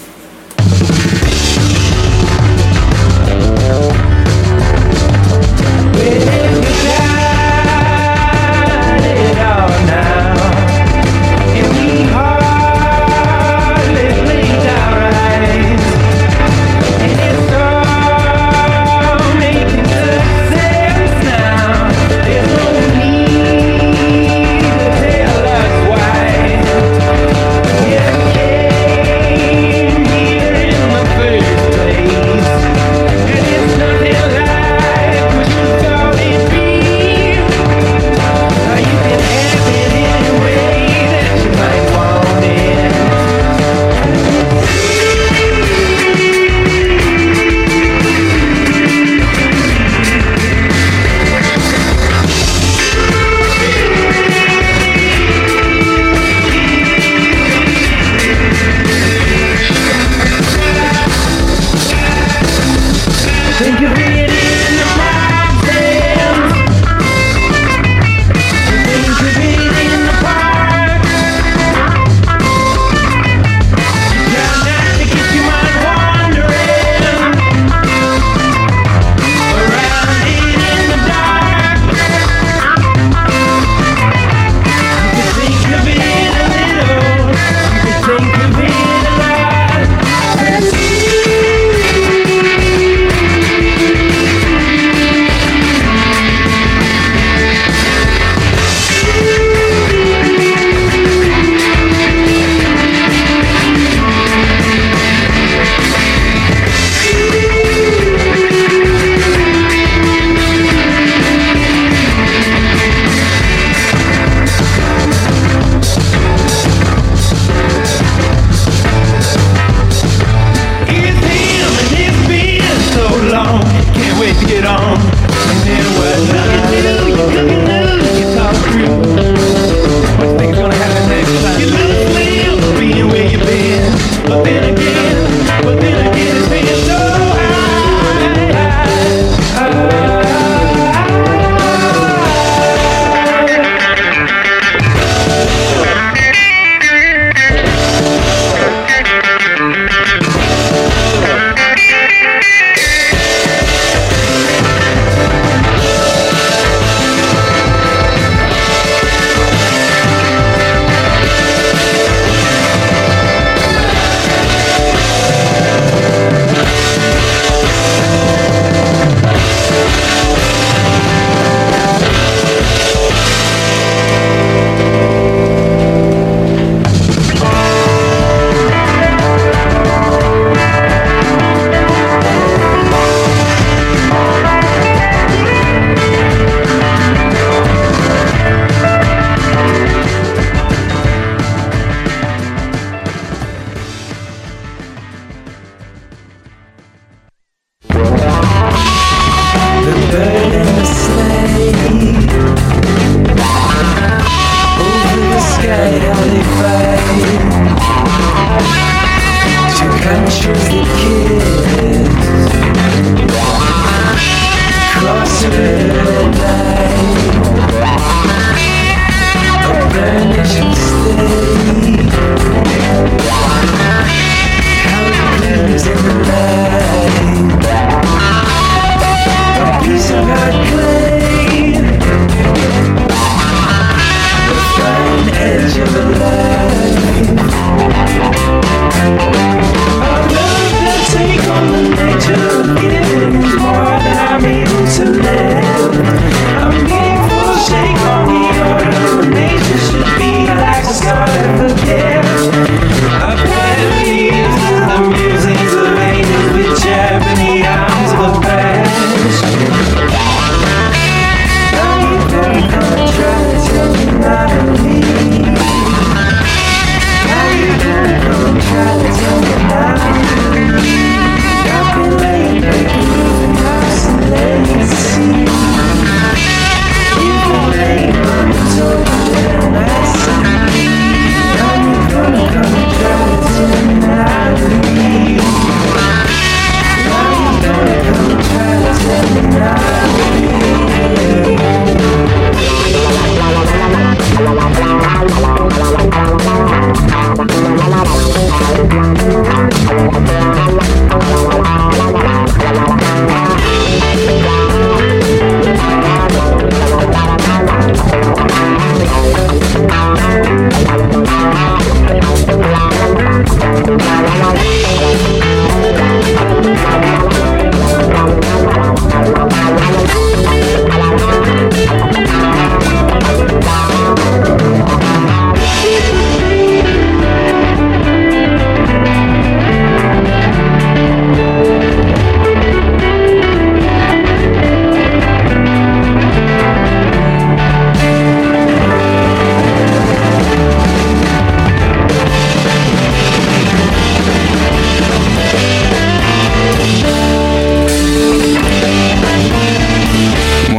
I'm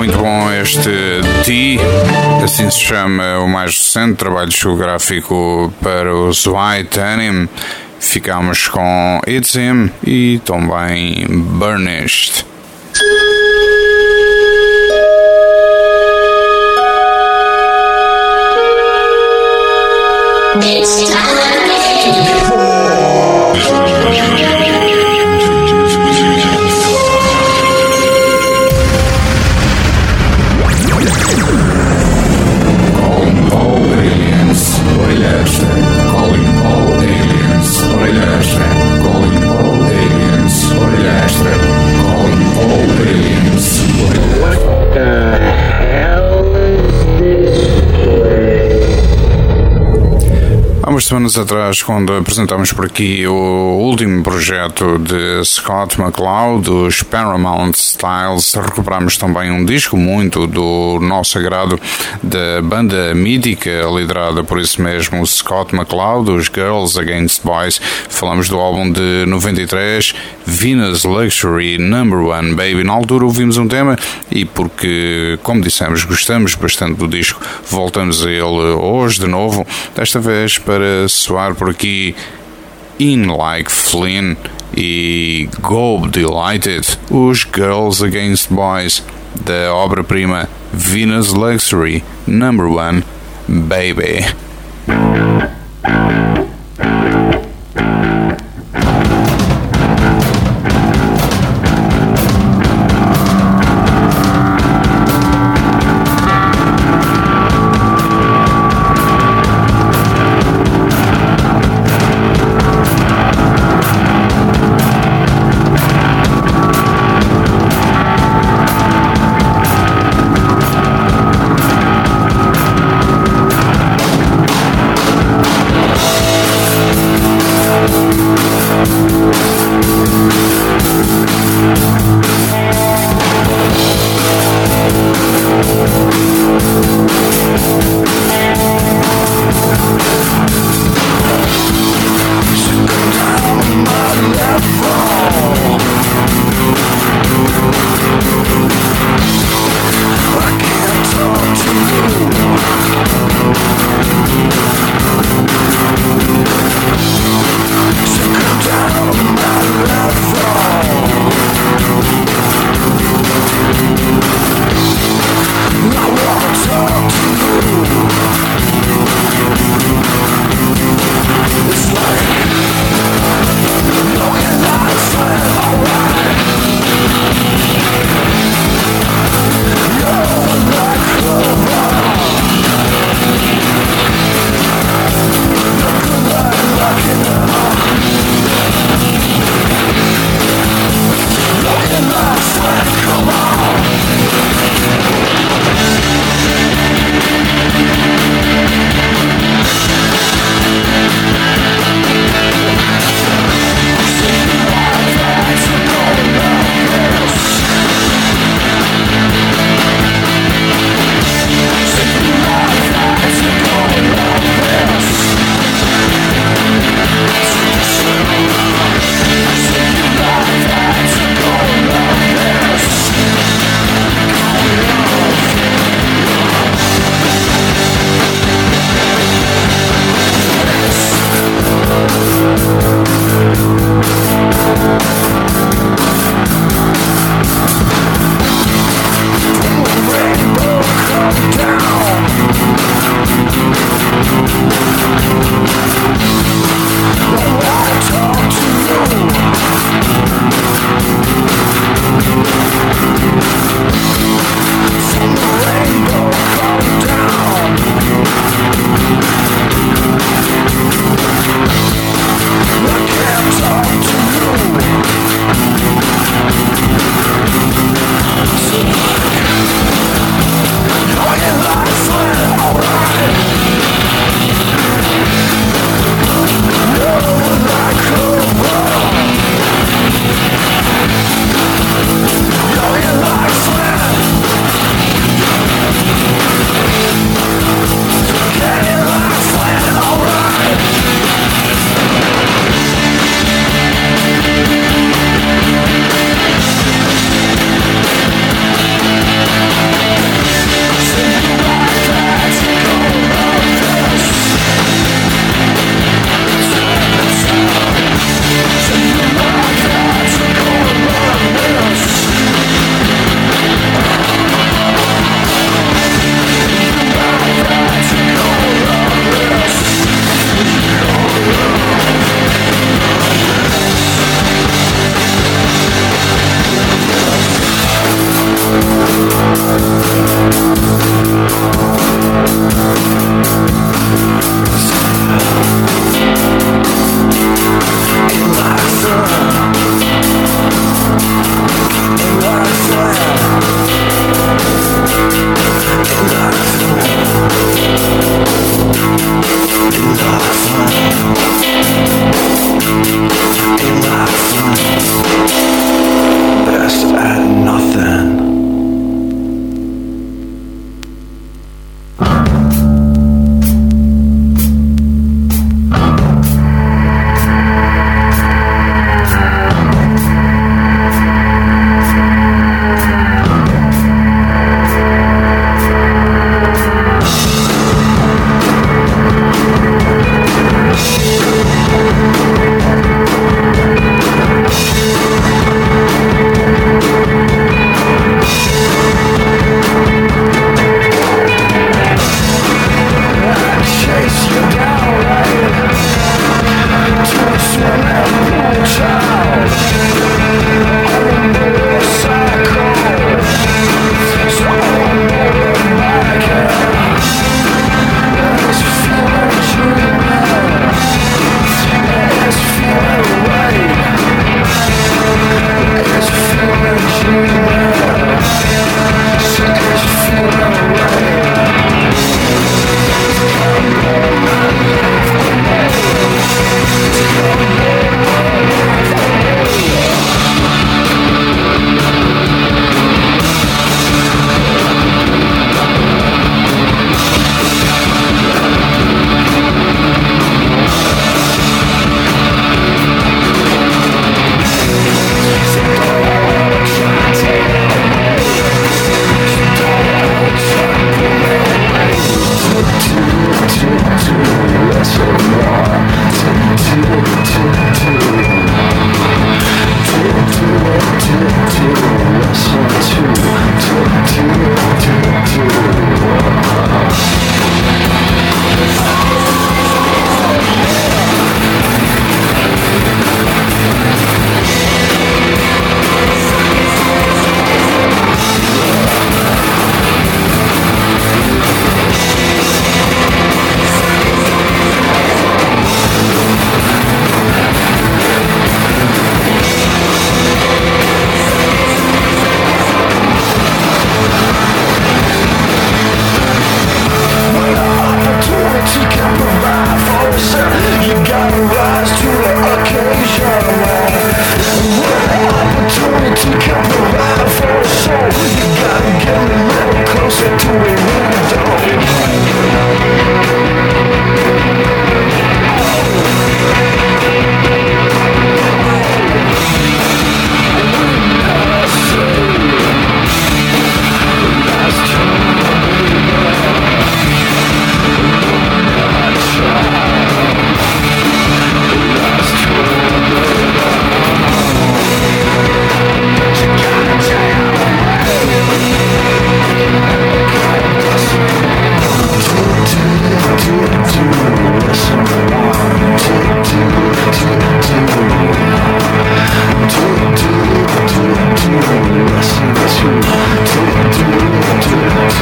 Muito bom este D, assim se chama o mais recente trabalho discográfico para os White Denim. Ficamos com It's Him e também Burnished. It's time. Há umas semanas atrás, quando apresentámos por aqui o último projeto de Scott McCloud, os Paramount Styles, recuperámos também um disco muito do nosso agrado da banda mítica, liderada por isso mesmo Scott McCloud, os Girls Against Boys. Falamos do álbum de noventa e três, Venus Luxury Number One Baby. Na altura ouvimos um tema e porque, como dissemos, gostamos bastante do disco, voltamos a ele hoje de novo, desta vez para para soar por aqui In Like Flynn e Go Delighted, os Girls Against Boys, da obra-prima Venus Luxury Number One Baby.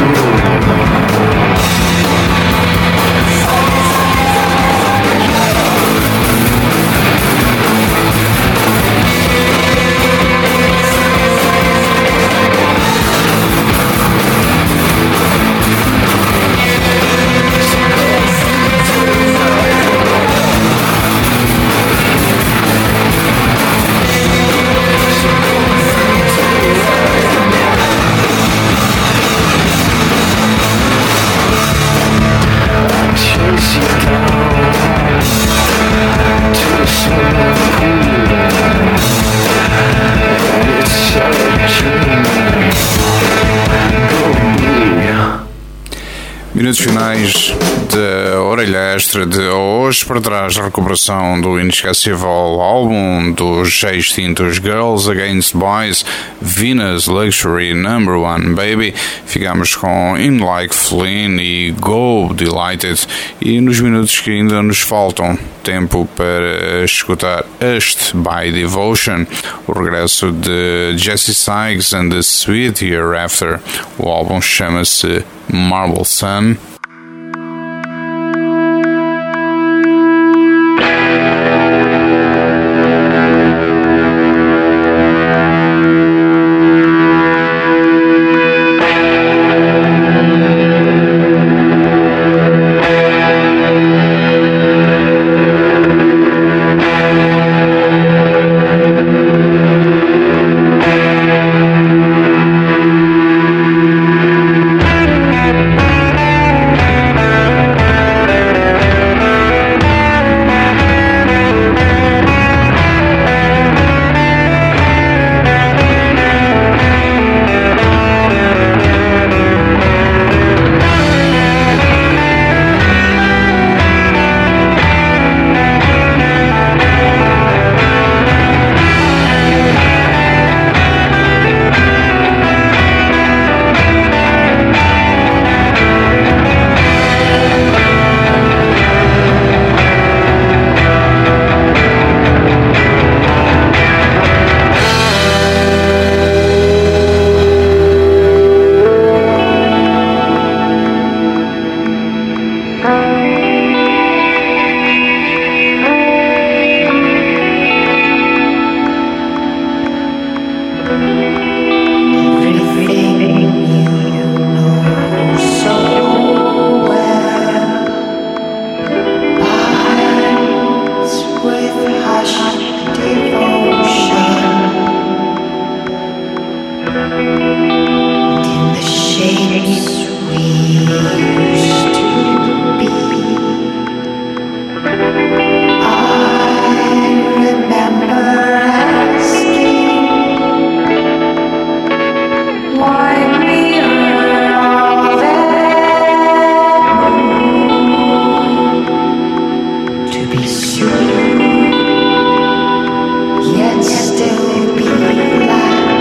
Minutos finais da Orelha Extra de hoje, para trás da recuperação do inesquecível álbum dos extintos Girls Against Boys, Venus Luxury Number One Baby. Ficamos com In Like Flynn e Go Delighted, e nos minutos que ainda nos faltam, tempo para escutar este By Devotion, o regresso de Jesse Sykes and the Sweet Hereafter. O álbum chama-se Marble Sun.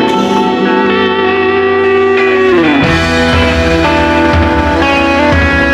Still be lucky.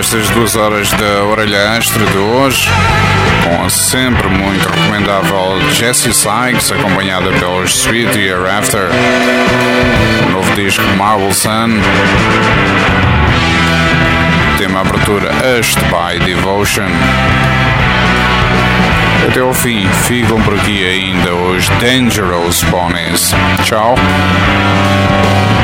nestas duas horas da Orelha Extra de hoje, com a sempre muito recomendável Jessie Sykes, acompanhada pelos Sweet Hereafter, o novo disco Marble Sun, tema abertura Ushed by Devotion. Até ao fim, ficam por aqui ainda os Dangerous Ponies. Tchau.